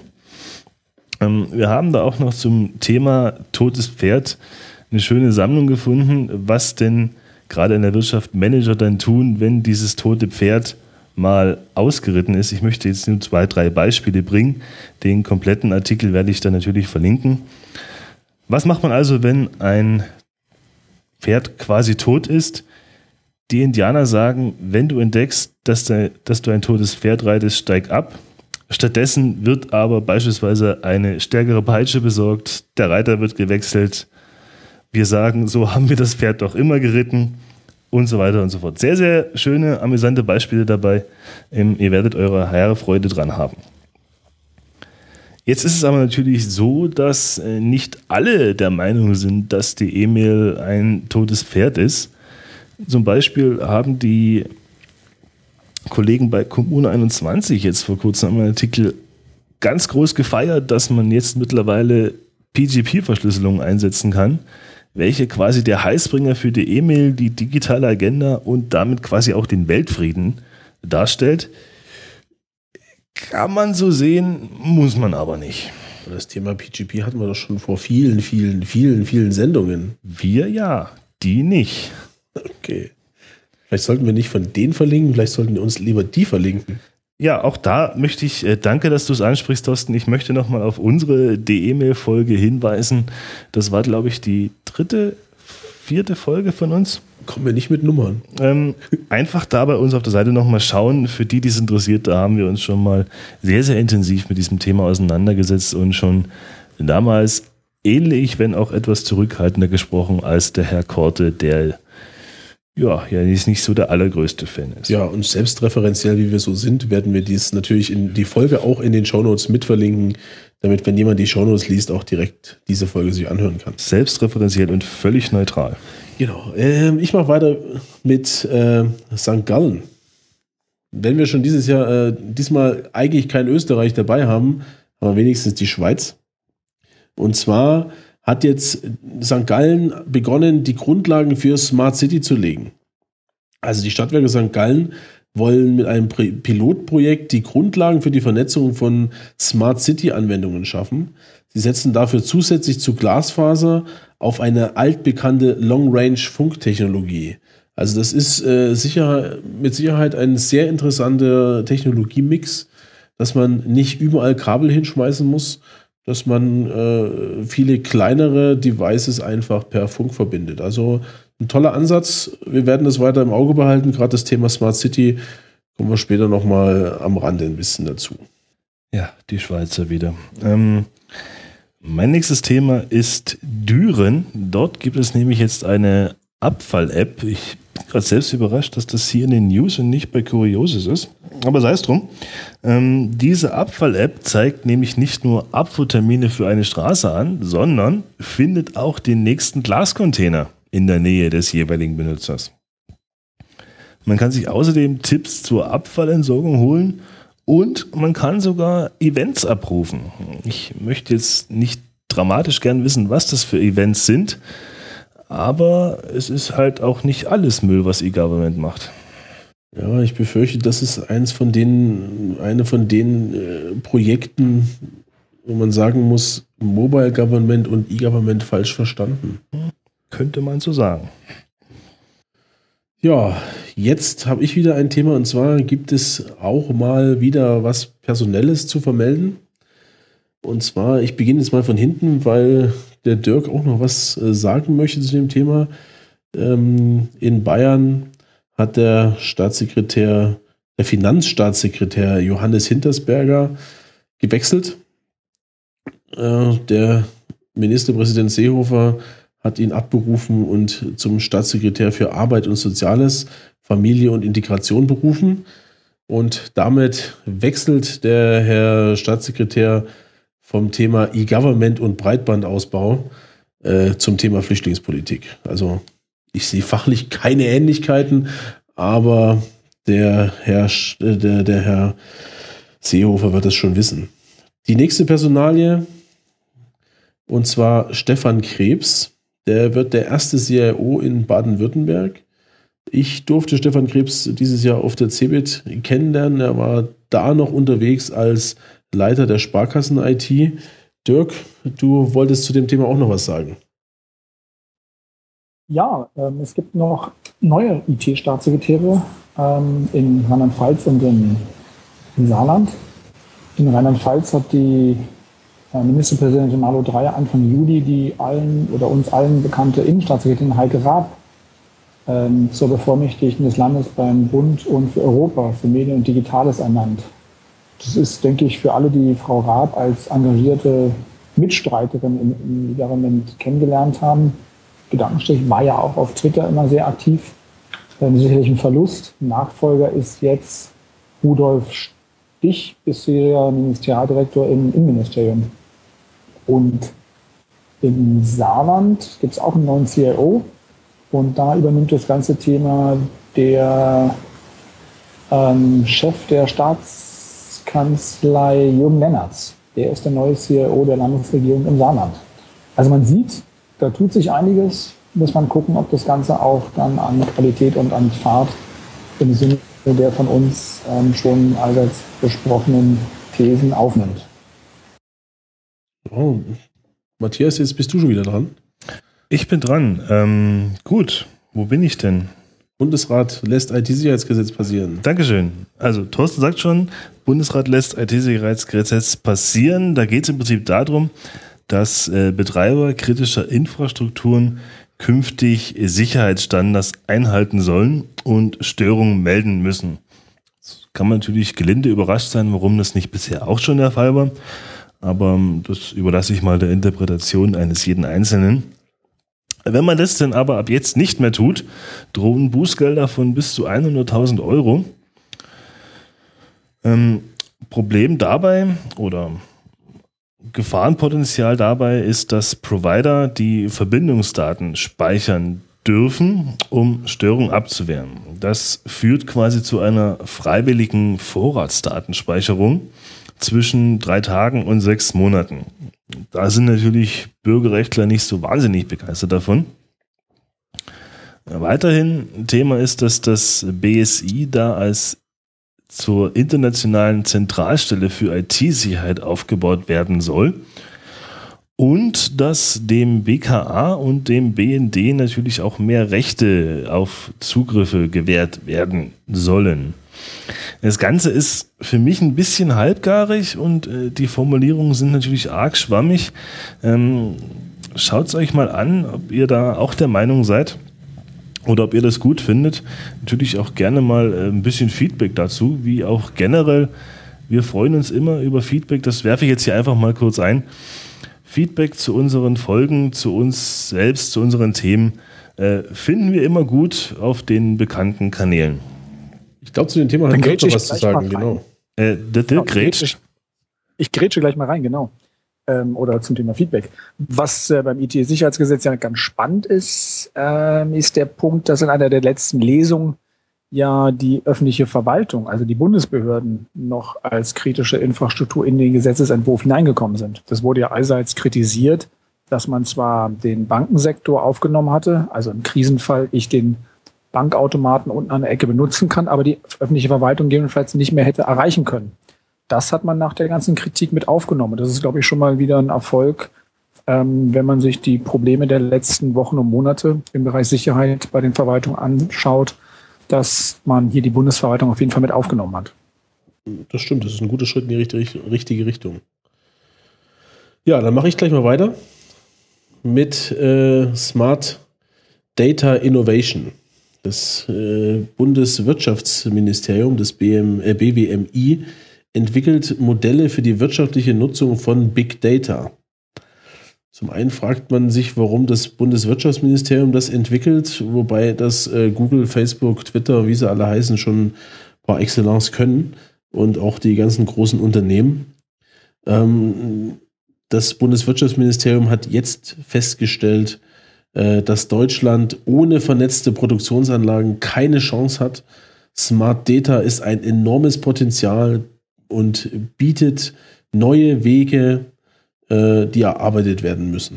Wir haben da auch noch zum Thema totes Pferd eine schöne Sammlung gefunden, was denn gerade in der Wirtschaft Manager dann tun, wenn dieses tote Pferd mal ausgeritten ist. Ich möchte jetzt nur zwei, drei Beispiele bringen. Den kompletten Artikel werde ich dann natürlich verlinken. Was macht man also, wenn ein Pferd quasi tot ist? Die Indianer sagen, wenn du entdeckst, dass, de, dass du ein totes Pferd reitest, steig ab. Stattdessen wird aber beispielsweise eine stärkere Peitsche besorgt, der Reiter wird gewechselt. Wir sagen, so haben wir das Pferd doch immer geritten und so weiter und so fort. Sehr, sehr schöne, amüsante Beispiele dabei. Ihr werdet eure hehre Freude dran haben. Jetzt ist es aber natürlich so, dass nicht alle der Meinung sind, dass die E-Mail ein totes Pferd ist. Zum Beispiel haben die Kollegen bei Kommune einundzwanzig jetzt vor kurzem einen Artikel ganz groß gefeiert, dass man jetzt mittlerweile P G P-Verschlüsselung einsetzen kann, welche quasi der Heißbringer für die E-Mail, die digitale Agenda und damit quasi auch den Weltfrieden darstellt. Kann man so sehen, muss man aber nicht. Das Thema P G P hatten wir doch schon vor vielen, vielen, vielen, vielen Sendungen. Wir ja, die nicht. Okay. Vielleicht sollten wir nicht von denen verlinken, vielleicht sollten wir uns lieber die verlinken. Ja, auch da möchte ich, äh, danke, dass du es ansprichst, Thorsten. Ich möchte nochmal auf unsere D E-Mail-Folge hinweisen. Das war, glaube ich, die dritte, vierte Folge von uns. Kommen wir nicht mit Nummern. Ähm, einfach da bei uns auf der Seite nochmal schauen. Für die, die es interessiert, da haben wir uns schon mal sehr, sehr intensiv mit diesem Thema auseinandergesetzt und schon damals ähnlich, wenn auch etwas zurückhaltender gesprochen als der Herr Korte, der ja, ja nicht so der allergrößte Fan ist. Ja, und selbstreferenziell, wie wir so sind, werden wir dies natürlich in die Folge auch in den Shownotes mitverlinken, damit, wenn jemand die Shownotes liest, auch direkt diese Folge sich anhören kann. Selbstreferenziell und völlig neutral. Genau. Ähm, ich mache weiter mit äh, Sankt Gallen. Wenn wir schon dieses Jahr, äh, diesmal eigentlich kein Österreich dabei haben, aber wenigstens die Schweiz. Und zwar hat jetzt Sankt Gallen begonnen, die Grundlagen für Smart City zu legen. Also die Stadtwerke Sankt Gallen wollen mit einem Pilotprojekt die Grundlagen für die Vernetzung von Smart City-Anwendungen schaffen. Sie setzen dafür zusätzlich zu Glasfaser auf eine altbekannte Long-Range-Funktechnologie. Also das ist äh, sicher, mit Sicherheit ein sehr interessanter Technologiemix, dass man nicht überall Kabel hinschmeißen muss, dass man äh, viele kleinere Devices einfach per Funk verbindet. Also ein toller Ansatz. Wir werden das weiter im Auge behalten. Gerade das Thema Smart City kommen wir später nochmal am Rande ein bisschen dazu. Ja, die Schweizer wieder. Ähm, mein nächstes Thema ist Düren. Dort gibt es nämlich jetzt eine Abfall-App. Ich bin gerade selbst überrascht, dass das hier in den News und nicht bei Curiosis ist. Aber sei es drum. Ähm, diese Abfall-App zeigt nämlich nicht nur Abfuhrtermine für eine Straße an, sondern findet auch den nächsten Glascontainer in der Nähe des jeweiligen Benutzers. Man kann sich außerdem Tipps zur Abfallentsorgung holen und man kann sogar Events abrufen. Ich möchte jetzt nicht dramatisch gern wissen, was das für Events sind, aber es ist halt auch nicht alles Müll, was E-Government macht. Ja, ich befürchte, das ist eins von den, eine von den äh, Projekten, wo man sagen muss, Mobile Government und E-Government falsch verstanden. Könnte man so sagen. Ja, jetzt habe ich wieder ein Thema und zwar gibt es auch mal wieder was Personelles zu vermelden. Und zwar, ich beginne jetzt mal von hinten, weil der Dirk auch noch was äh, sagen möchte zu dem Thema. Ähm, in Bayern hat der Staatssekretär, der Finanzstaatssekretär Johannes Hintersberger gewechselt. Äh, der Ministerpräsident Seehofer hat ihn abberufen und zum Staatssekretär für Arbeit und Soziales, Familie und Integration berufen. Und damit wechselt der Herr Staatssekretär vom Thema E-Government und Breitbandausbau äh, zum Thema Flüchtlingspolitik. Also ich sehe fachlich keine Ähnlichkeiten, aber der Herr, der, der Herr Seehofer wird es schon wissen. Die nächste Personalie, und zwar Stefan Krebs. Der wird der erste C I O in Baden-Württemberg. Ich durfte Stefan Krebs dieses Jahr auf der CeBIT kennenlernen. Er war da noch unterwegs als Leiter der Sparkassen-I T. Dirk, du wolltest zu dem Thema auch noch was sagen. Ja, ähm, es gibt noch neue I T-Staatssekretäre ähm, in Rheinland-Pfalz und in, in Saarland. In Rheinland-Pfalz hat die Ministerpräsidentin Malu Dreyer Anfang Juli die allen oder uns allen bekannte Innenstaatssekretärin Heike Raab ähm, zur Bevollmächtigten des Landes beim Bund und für Europa, für Medien und Digitales ernannt. Das ist, denke ich, für alle, die Frau Raab als engagierte Mitstreiterin im, im Government kennengelernt haben. Gedankenstrich war ja auch auf Twitter immer sehr aktiv. Ähm, sicherlich ein Verlust. Nachfolger ist jetzt Rudolf Stich, bisheriger Ministerialdirektor im Innenministerium. Und im Saarland gibt es auch einen neuen C I O und da übernimmt das ganze Thema der ähm, Chef der Staats, Bundeskanzlei Jürgen Lennertz. Der ist der neue C E O der Landesregierung im Saarland. Also man sieht, da tut sich einiges. Muss man gucken, ob das Ganze auch dann an Qualität und an Fahrt im Sinne der von uns ähm, schon allseits besprochenen Thesen aufnimmt. Oh. Matthias, jetzt bist du schon wieder dran. Ich bin dran. Ähm, gut, wo bin ich denn? Bundesrat lässt I T-Sicherheitsgesetz passieren. Dankeschön. Also Thorsten sagt schon, Bundesrat lässt I T-Sicherheitsgesetz passieren. Da geht es im Prinzip darum, dass äh, Betreiber kritischer Infrastrukturen künftig Sicherheitsstandards einhalten sollen und Störungen melden müssen. Das kann man natürlich gelinde überrascht sein, warum das nicht bisher auch schon der Fall war. Aber das überlasse ich mal der Interpretation eines jeden Einzelnen. Wenn man das denn aber ab jetzt nicht mehr tut, drohen Bußgelder von bis zu hunderttausend Euro. Ähm, Problem dabei oder Gefahrenpotenzial dabei ist, dass Provider die Verbindungsdaten speichern dürfen, um Störungen abzuwehren. Das führt quasi zu einer freiwilligen Vorratsdatenspeicherung zwischen drei Tagen und sechs Monaten. Da sind natürlich Bürgerrechtler nicht so wahnsinnig begeistert davon. Weiterhin Thema ist, dass das B S I da als zur internationalen Zentralstelle für I T-Sicherheit aufgebaut werden soll und dass dem B K A und dem B N D natürlich auch mehr Rechte auf Zugriffe gewährt werden sollen. Das Ganze ist für mich ein bisschen halbgarig und äh, die Formulierungen sind natürlich arg schwammig. Ähm, schaut es euch mal an, ob ihr da auch der Meinung seid oder ob ihr das gut findet. Natürlich auch gerne mal äh, ein bisschen Feedback dazu, wie auch generell. Wir freuen uns immer über Feedback, das werfe ich jetzt hier einfach mal kurz ein. Feedback zu unseren Folgen, zu uns selbst, zu unseren Themen äh, finden wir immer gut auf den bekannten Kanälen. Ich glaube, zu dem Thema hat Dirk noch was zu sagen, genau. Äh, der Dirk grätscht. Ich, ich grätsche gleich mal rein, genau. Ähm, oder zum Thema Feedback. Was äh, beim I T-Sicherheitsgesetz ja ganz spannend ist, ähm, ist der Punkt, dass in einer der letzten Lesungen ja die öffentliche Verwaltung, also die Bundesbehörden, noch als kritische Infrastruktur in den Gesetzesentwurf hineingekommen sind. Das wurde ja allseits kritisiert, dass man zwar den Bankensektor aufgenommen hatte, also im Krisenfall ich den Bankautomaten unten an der Ecke benutzen kann, aber die öffentliche Verwaltung gegebenenfalls nicht mehr hätte erreichen können. Das hat man nach der ganzen Kritik mit aufgenommen. Das ist, glaube ich, schon mal wieder ein Erfolg, ähm, wenn man sich die Probleme der letzten Wochen und Monate im Bereich Sicherheit bei den Verwaltungen anschaut, dass man hier die Bundesverwaltung auf jeden Fall mit aufgenommen hat. Das stimmt, das ist ein guter Schritt in die richtige Richtung. Ja, dann mache ich gleich mal weiter mit äh, Smart Data Innovation. Das äh, Bundeswirtschaftsministerium, das B M, äh, B W M I, entwickelt Modelle für die wirtschaftliche Nutzung von Big Data. Zum einen fragt man sich, warum das Bundeswirtschaftsministerium das entwickelt, wobei das äh, Google, Facebook, Twitter, wie sie alle heißen, schon par excellence können und auch die ganzen großen Unternehmen. Ähm, das Bundeswirtschaftsministerium hat jetzt festgestellt, dass Deutschland ohne vernetzte Produktionsanlagen keine Chance hat. Smart Data ist ein enormes Potenzial und bietet neue Wege, die erarbeitet werden müssen.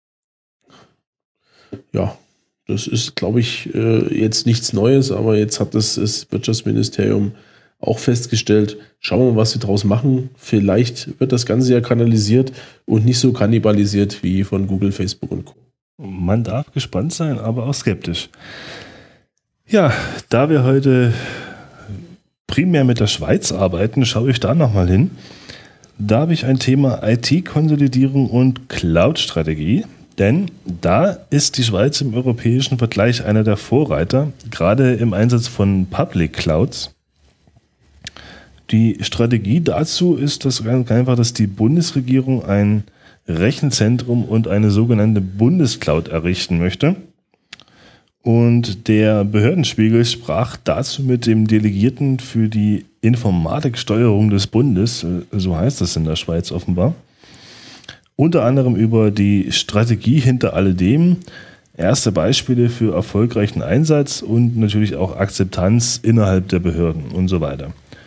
Ja, das ist, glaube ich, jetzt nichts Neues, aber jetzt hat das, das Wirtschaftsministerium auch festgestellt, schauen wir mal, was wir draus machen. Vielleicht wird das Ganze ja kanalisiert und nicht so kannibalisiert wie von Google, Facebook und Co. Man darf gespannt sein, aber auch skeptisch. Ja, da wir heute primär mit der Schweiz arbeiten, schaue ich da nochmal hin. Da habe ich ein Thema I T-Konsolidierung und Cloud-Strategie, denn da ist die Schweiz im europäischen Vergleich einer der Vorreiter, gerade im Einsatz von Public Clouds. Die Strategie dazu ist das ganz einfach, dass die Bundesregierung ein Rechenzentrum und eine sogenannte Bundescloud errichten möchte. Und der Behördenspiegel sprach dazu mit dem Delegierten für die Informatiksteuerung des Bundes, so heißt das in der Schweiz offenbar, unter anderem über die Strategie hinter alledem, erste Beispiele für erfolgreichen Einsatz und natürlich auch Akzeptanz innerhalb der Behörden und so weiter.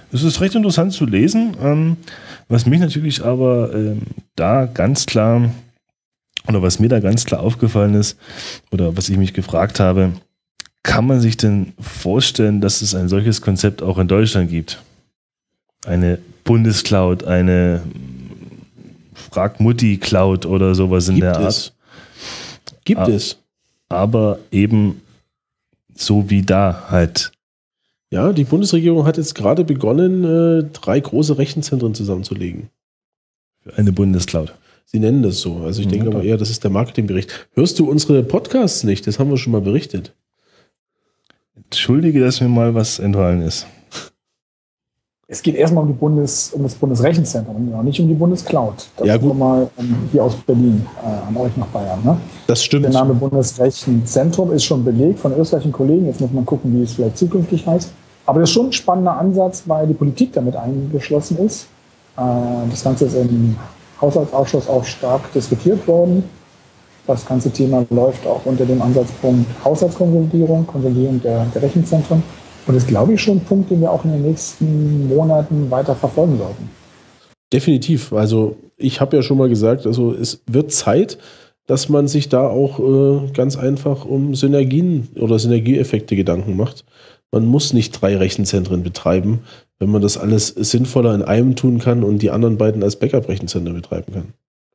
Es ist recht interessant zu lesen. Ähm, was mich natürlich aber ähm, da ganz klar, oder was mir da ganz klar aufgefallen ist, oder was ich mich gefragt habe, kann man sich denn vorstellen, dass es ein solches Konzept auch in Deutschland gibt? Eine Bundescloud, eine Frag-Mutti-Cloud oder sowas in Gibt der Art. es. Gibt aber, es. Aber eben so wie da halt. Ja, die Bundesregierung hat jetzt gerade begonnen, äh, drei große Rechenzentren zusammenzulegen. Für eine Bundescloud. Sie nennen das so. Also ich Mhm, denke aber eher, das ist der Marketingbericht. Hörst du unsere Podcasts nicht? Das haben wir schon mal berichtet. Entschuldige, dass mir mal was entfallen ist. Es geht erstmal um, die Bundes, um das Bundesrechenzentrum, ja, nicht um die Bundescloud. Das Ja, gut. nur mal um, hier aus Berlin, äh, an euch nach Bayern. Ne? Das stimmt. Der Name Bundesrechenzentrum ist schon belegt von österreichischen Kollegen. Jetzt muss man gucken, wie es vielleicht zukünftig heißt. Aber das ist schon ein spannender Ansatz, weil die Politik damit eingeschlossen ist. Äh, das Ganze ist im Haushaltsausschuss auch stark diskutiert worden. Das ganze Thema läuft auch unter dem Ansatzpunkt Haushaltskonsolidierung, Konsolidierung der, der Rechenzentren. Und das ist, glaube ich, schon ein Punkt, den wir auch in den nächsten Monaten weiter verfolgen sollten. Definitiv. Also ich habe ja schon mal gesagt, also es wird Zeit, dass man sich da auch äh, ganz einfach um Synergien oder Synergieeffekte Gedanken macht. Man muss nicht drei Rechenzentren betreiben, wenn man das alles sinnvoller in einem tun kann und die anderen beiden als Backup-Rechenzentren betreiben kann.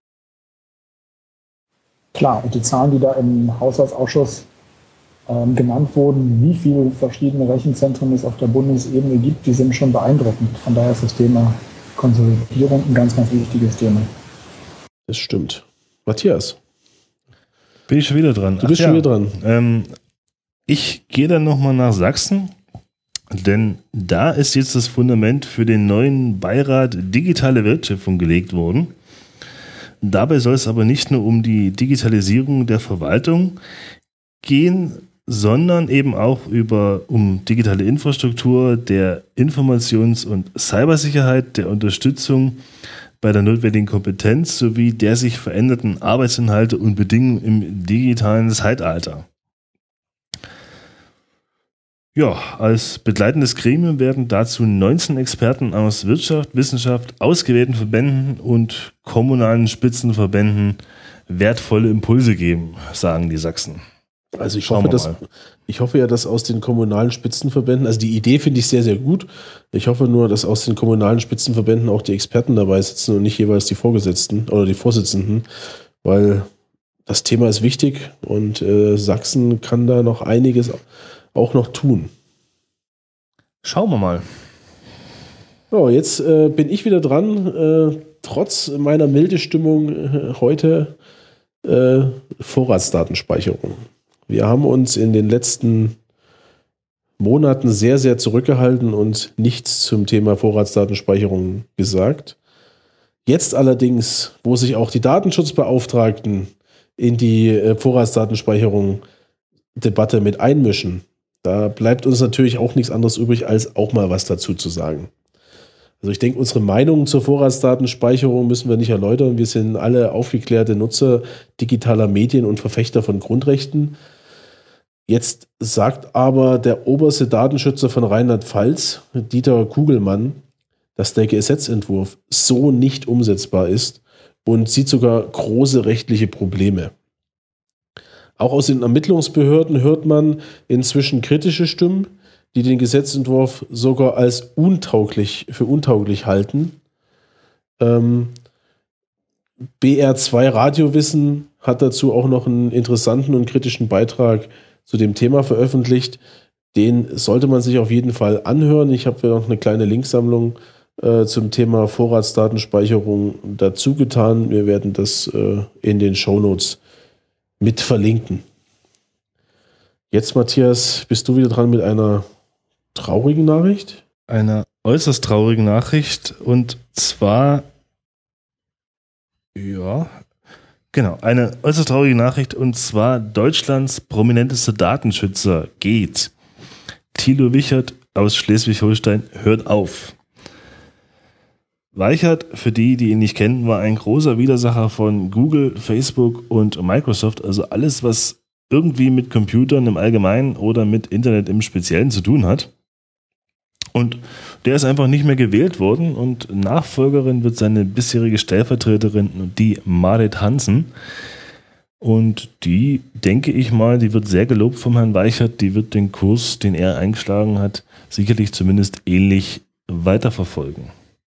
Klar, und die Zahlen, die da im Haushaltsausschuss ähm, genannt wurden, wie viele verschiedene Rechenzentren es auf der Bundesebene gibt, die sind schon beeindruckend. Von daher ist das Thema Konsolidierung ein ganz, ganz wichtiges Thema. Das stimmt. Matthias. Bin ich schon wieder dran? Du bist Ach, schon ja. wieder dran. Ähm, ich gehe dann nochmal nach Sachsen, denn da ist jetzt das Fundament für den neuen Beirat Digitale Wertschöpfung gelegt worden. Dabei soll es aber nicht nur um die Digitalisierung der Verwaltung gehen, sondern eben auch über, um digitale Infrastruktur, der Informations- und Cybersicherheit, der Unterstützung bei der notwendigen Kompetenz sowie der sich veränderten Arbeitsinhalte und Bedingungen im digitalen Zeitalter. Ja, als begleitendes Gremium werden dazu neunzehn Experten aus Wirtschaft, Wissenschaft, ausgewählten Verbänden und kommunalen Spitzenverbänden wertvolle Impulse geben, sagen die Sachsen. Also ich Schauen hoffe, wir dass, mal. ich hoffe ja, dass aus den kommunalen Spitzenverbänden, also die Idee finde ich sehr, sehr gut. Ich hoffe nur, dass aus den kommunalen Spitzenverbänden auch die Experten dabei sitzen und nicht jeweils die Vorgesetzten oder die Vorsitzenden, weil das Thema ist wichtig und äh, Sachsen kann da noch einiges auch noch tun. Schauen wir mal. So, jetzt äh, bin ich wieder dran, äh, trotz meiner milde Stimmung äh, heute äh, Vorratsdatenspeicherung. Wir haben uns in den letzten Monaten sehr, sehr zurückgehalten und nichts zum Thema Vorratsdatenspeicherung gesagt. Jetzt allerdings, wo sich auch die Datenschutzbeauftragten in die äh, Vorratsdatenspeicherung Debatte mit einmischen, da bleibt uns natürlich auch nichts anderes übrig, als auch mal was dazu zu sagen. Also ich denke, unsere Meinungen zur Vorratsdatenspeicherung müssen wir nicht erläutern. Wir sind alle aufgeklärte Nutzer digitaler Medien und Verfechter von Grundrechten. Jetzt sagt aber der oberste Datenschützer von Rheinland-Pfalz, Dieter Kugelmann, dass der Gesetzentwurf so nicht umsetzbar ist und sieht sogar große rechtliche Probleme. Auch aus den Ermittlungsbehörden hört man inzwischen kritische Stimmen, die den Gesetzentwurf sogar als untauglich, für untauglich halten. Ähm, B R zwei Radiowissen hat dazu auch noch einen interessanten und kritischen Beitrag zu dem Thema veröffentlicht. Den sollte man sich auf jeden Fall anhören. Ich habe noch eine kleine Linksammlung äh, zum Thema Vorratsdatenspeicherung dazu getan. Wir werden das äh, in den Shownotes mit verlinken. Jetzt, Matthias, bist du wieder dran mit einer traurigen Nachricht? Einer äußerst traurigen Nachricht und zwar, ja, genau, eine äußerst traurige Nachricht und zwar Deutschlands prominentester Datenschützer geht. Thilo Wichert aus Schleswig-Holstein hört auf. Weichert, für die, die ihn nicht kennen, war ein großer Widersacher von Google, Facebook und Microsoft, also alles, was irgendwie mit Computern im Allgemeinen oder mit Internet im Speziellen zu tun hat. Und der ist einfach nicht mehr gewählt worden und Nachfolgerin wird seine bisherige Stellvertreterin, die Marit Hansen. Und die, denke ich mal, die wird sehr gelobt vom Herrn Weichert, die wird den Kurs, den er eingeschlagen hat, sicherlich zumindest ähnlich weiterverfolgen.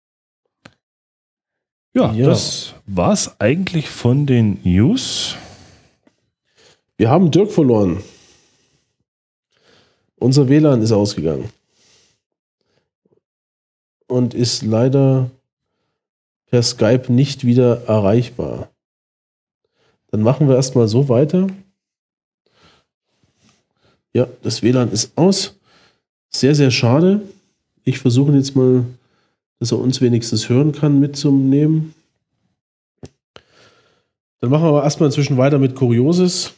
Ja, ja. Das war es eigentlich von den News. Wir haben Dirk verloren. Unser W L A N ist ausgegangen. Und ist leider per Skype nicht wieder erreichbar. Dann machen wir erstmal so weiter. Ja, das W L A N ist aus. Sehr, sehr schade. Ich versuche jetzt mal, dass er uns wenigstens hören kann, mitzunehmen. Dann machen wir aber erstmal inzwischen weiter mit Kurioses.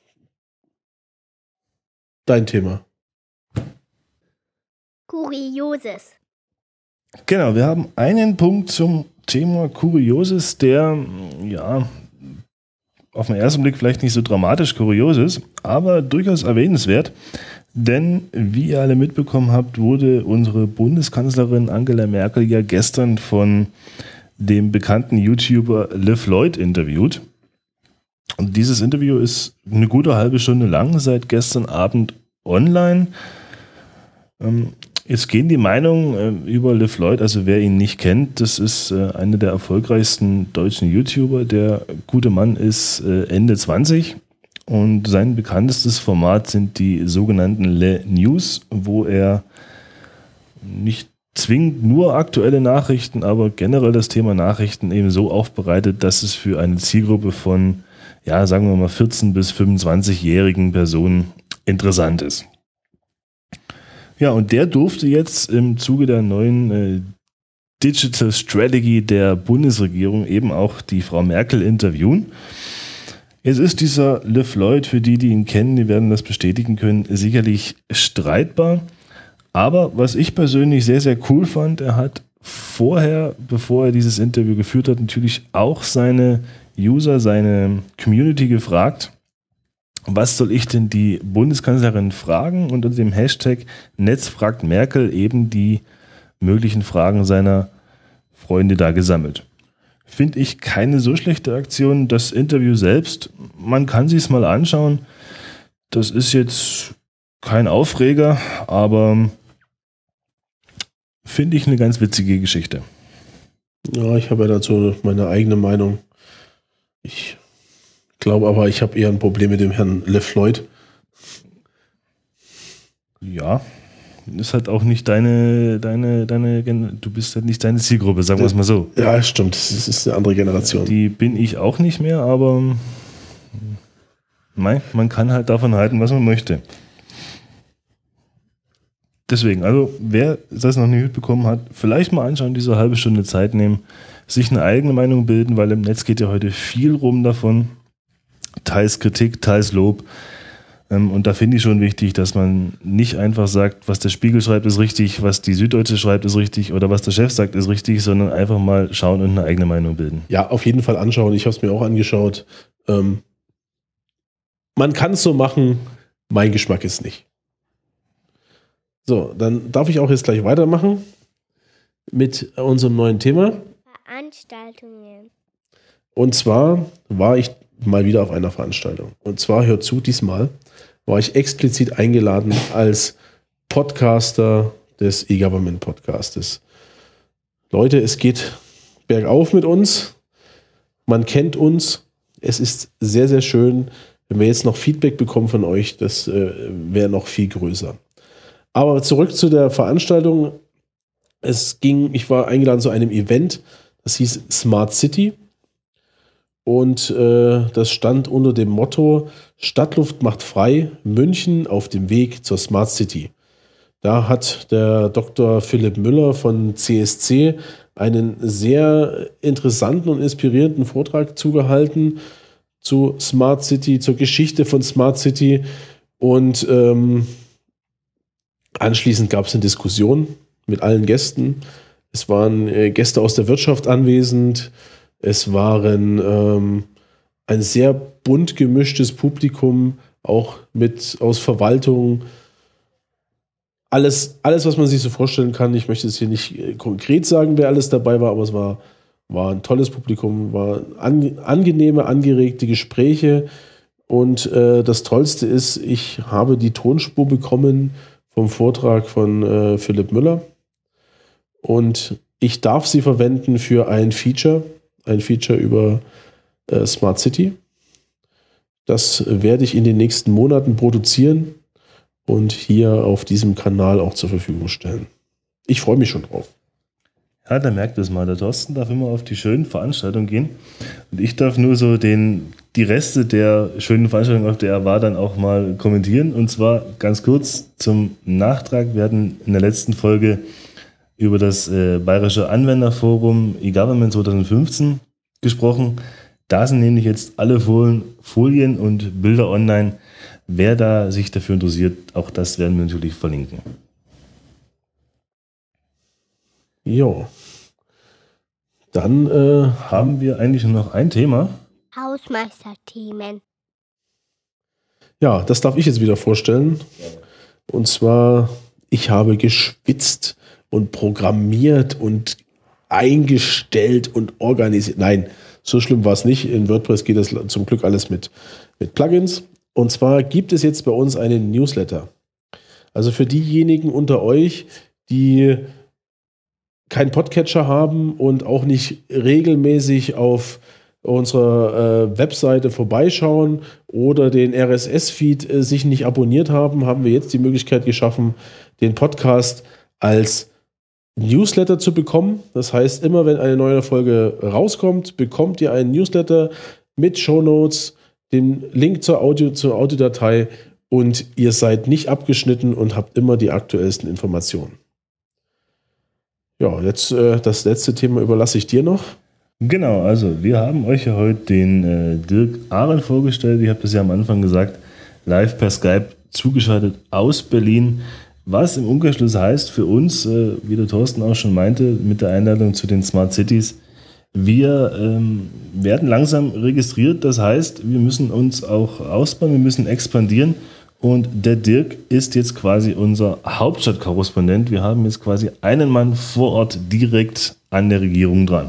Dein Thema. Kurioses. Genau, wir haben einen Punkt zum Thema Kurioses, der ja auf den ersten Blick vielleicht nicht so dramatisch kurios ist, aber durchaus erwähnenswert. Denn, wie ihr alle mitbekommen habt, wurde unsere Bundeskanzlerin Angela Merkel ja gestern von dem bekannten YouTuber Liv Lloyd interviewt. Und dieses Interview ist eine gute halbe Stunde lang, seit gestern Abend online. Ähm, jetzt gehen die Meinungen äh, über Liv Lloyd, also wer ihn nicht kennt, das ist äh, einer der erfolgreichsten deutschen YouTuber. Der gute Mann ist äh, Ende zwanzig. Und sein bekanntestes Format sind die sogenannten Le News, wo er nicht zwingend nur aktuelle Nachrichten, aber generell das Thema Nachrichten eben so aufbereitet, dass es für eine Zielgruppe von, ja, sagen wir mal vierzehn- bis fünfundzwanzigjährigen Personen interessant ist. Ja, und der durfte jetzt im Zuge der neuen äh, Digital Strategy der Bundesregierung eben auch die Frau Merkel interviewen. Es ist dieser Liv Lloyd, für die, die ihn kennen, die werden das bestätigen können, sicherlich streitbar. Aber was ich persönlich sehr, sehr cool fand, er hat vorher, bevor er dieses Interview geführt hat, natürlich auch seine User, seine Community gefragt, was soll ich denn die Bundeskanzlerin fragen? Und unter dem Hashtag Netz fragt Merkel eben die möglichen Fragen seiner Freunde da gesammelt. Finde ich keine so schlechte Aktion. Das Interview selbst, man kann sich es mal anschauen. Das ist jetzt kein Aufreger, aber finde ich eine ganz witzige Geschichte. Ja, ich habe ja dazu meine eigene Meinung. Ich glaube aber, ich habe eher ein Problem mit dem Herrn Liv Lloyd. Ja, ist halt auch nicht deine, deine, deine, du bist halt nicht deine Zielgruppe, sagen wir es mal so. Ja, stimmt, das ist eine andere Generation. Die bin ich auch nicht mehr, aber nein, man kann halt davon halten, was man möchte. Deswegen, also wer das noch nicht mitbekommen hat, vielleicht mal anschauen, diese halbe Stunde Zeit nehmen, sich eine eigene Meinung bilden, weil im Netz geht ja heute viel rum davon, teils Kritik, teils Lob. Und da finde ich schon wichtig, dass man nicht einfach sagt, was der Spiegel schreibt, ist richtig, was die Süddeutsche schreibt, ist richtig oder was der Chef sagt, ist richtig, sondern einfach mal schauen und eine eigene Meinung bilden. Ja, auf jeden Fall anschauen. Ich habe es mir auch angeschaut. Ähm, man kann es so machen, mein Geschmack ist nicht. So, dann darf ich auch jetzt gleich weitermachen mit unserem neuen Thema. Veranstaltungen. Und zwar war ich mal wieder auf einer Veranstaltung. Und zwar, hört zu, diesmal war ich explizit eingeladen als Podcaster des E-Government Podcastes. Leute, es geht bergauf mit uns. Man kennt uns. Es ist sehr, sehr schön. Wenn wir jetzt noch Feedback bekommen von euch, das äh, wäre noch viel größer. Aber zurück zu der Veranstaltung. Es ging, ich war eingeladen zu einem Event, das hieß Smart City. Und äh, das stand unter dem Motto Stadtluft macht frei, München auf dem Weg zur Smart City. Da hat der Doktor Philipp Müller von C S C einen sehr interessanten und inspirierenden Vortrag zugehalten zu Smart City, zur Geschichte von Smart City. Und ähm, anschließend gab es eine Diskussion mit allen Gästen. Es waren äh, Gäste aus der Wirtschaft anwesend. Es waren ähm, ein sehr bunt gemischtes Publikum, auch mit aus Verwaltung. alles, alles, was man sich so vorstellen kann. Ich möchte es hier nicht äh, konkret sagen, wer alles dabei war, aber es war, war ein tolles Publikum, war an, angenehme, angeregte Gespräche. Und äh, das Tollste ist, ich habe die Tonspur bekommen vom Vortrag von äh, Philipp Müller. Und ich darf sie verwenden für ein Feature, ein Feature über äh, Smart City. Das werde ich in den nächsten Monaten produzieren und hier auf diesem Kanal auch zur Verfügung stellen. Ich freue mich schon drauf. Ja, da merkt es mal, der Thorsten darf immer auf die schönen Veranstaltungen gehen und ich darf nur so den, die Reste der schönen Veranstaltung, auf der er war, dann auch mal kommentieren. Und zwar ganz kurz zum Nachtrag. Wir hatten in der letzten Folge über das äh, Bayerische Anwenderforum eGovernment zwanzig fünfzehn gesprochen. Da sind nämlich jetzt alle Folien und Bilder online. Wer da sich dafür interessiert, auch das werden wir natürlich verlinken. Jo. Dann äh, haben wir eigentlich nur noch ein Thema. Hausmeisterthemen. Ja, das darf ich jetzt wieder vorstellen. Und zwar, ich habe geschwitzt und programmiert und eingestellt und organisiert. Nein, so schlimm war es nicht. In WordPress geht das zum Glück alles mit, mit Plugins. Und zwar gibt es jetzt bei uns einen Newsletter. Also für diejenigen unter euch, die keinen Podcatcher haben und auch nicht regelmäßig auf unserer äh, Webseite vorbeischauen oder den R S S-Feed äh, sich nicht abonniert haben, haben wir jetzt die Möglichkeit geschaffen, den Podcast als Newsletter zu bekommen. Das heißt, immer wenn eine neue Folge rauskommt, bekommt ihr einen Newsletter mit Shownotes, den Link zur Audio, zur Audiodatei und ihr seid nicht abgeschnitten und habt immer die aktuellsten Informationen. Ja, jetzt äh, das letzte Thema überlasse ich dir noch. Genau, also wir haben euch ja heute den äh, Dirk Ahren vorgestellt. Ich habe das ja am Anfang gesagt, live per Skype zugeschaltet aus Berlin. Was im Umkehrschluss heißt für uns, äh, wie der Thorsten auch schon meinte, mit der Einladung zu den Smart Cities, wir ähm, werden langsam registriert. Das heißt, wir müssen uns auch ausbauen, wir müssen expandieren. Und der Dirk ist jetzt quasi unser Hauptstadtkorrespondent. Wir haben jetzt quasi einen Mann vor Ort direkt an der Regierung dran.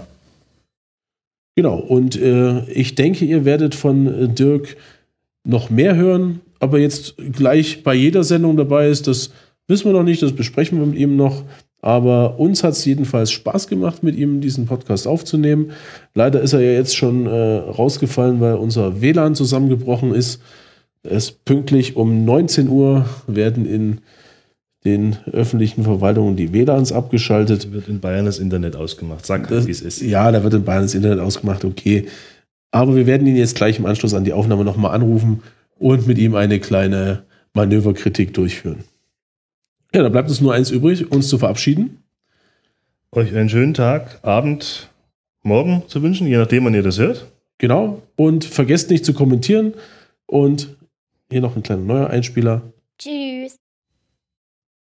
Genau, und äh, ich denke, ihr werdet von äh, Dirk noch mehr hören, aber jetzt gleich bei jeder Sendung dabei ist, das wissen wir noch nicht, das besprechen wir mit ihm noch. Aber uns hat es jedenfalls Spaß gemacht, mit ihm diesen Podcast aufzunehmen. Leider ist er ja jetzt schon äh, rausgefallen, weil unser W L A N zusammengebrochen ist. Es pünktlich um neunzehn Uhr werden in den öffentlichen Verwaltungen die W L A Ns abgeschaltet. Da wird in Bayern das Internet ausgemacht. Sag, wie es ist. Ja, da wird in Bayern das Internet ausgemacht, okay. Aber wir werden ihn jetzt gleich im Anschluss an die Aufnahme nochmal anrufen und mit ihm eine kleine Manöverkritik durchführen. Ja, da bleibt uns nur eins übrig, uns zu verabschieden. Euch einen schönen Tag, Abend, Morgen zu wünschen, je nachdem, wann ihr das hört. Genau. Und vergesst nicht zu kommentieren. Und hier noch ein kleiner neuer Einspieler. Tschüss.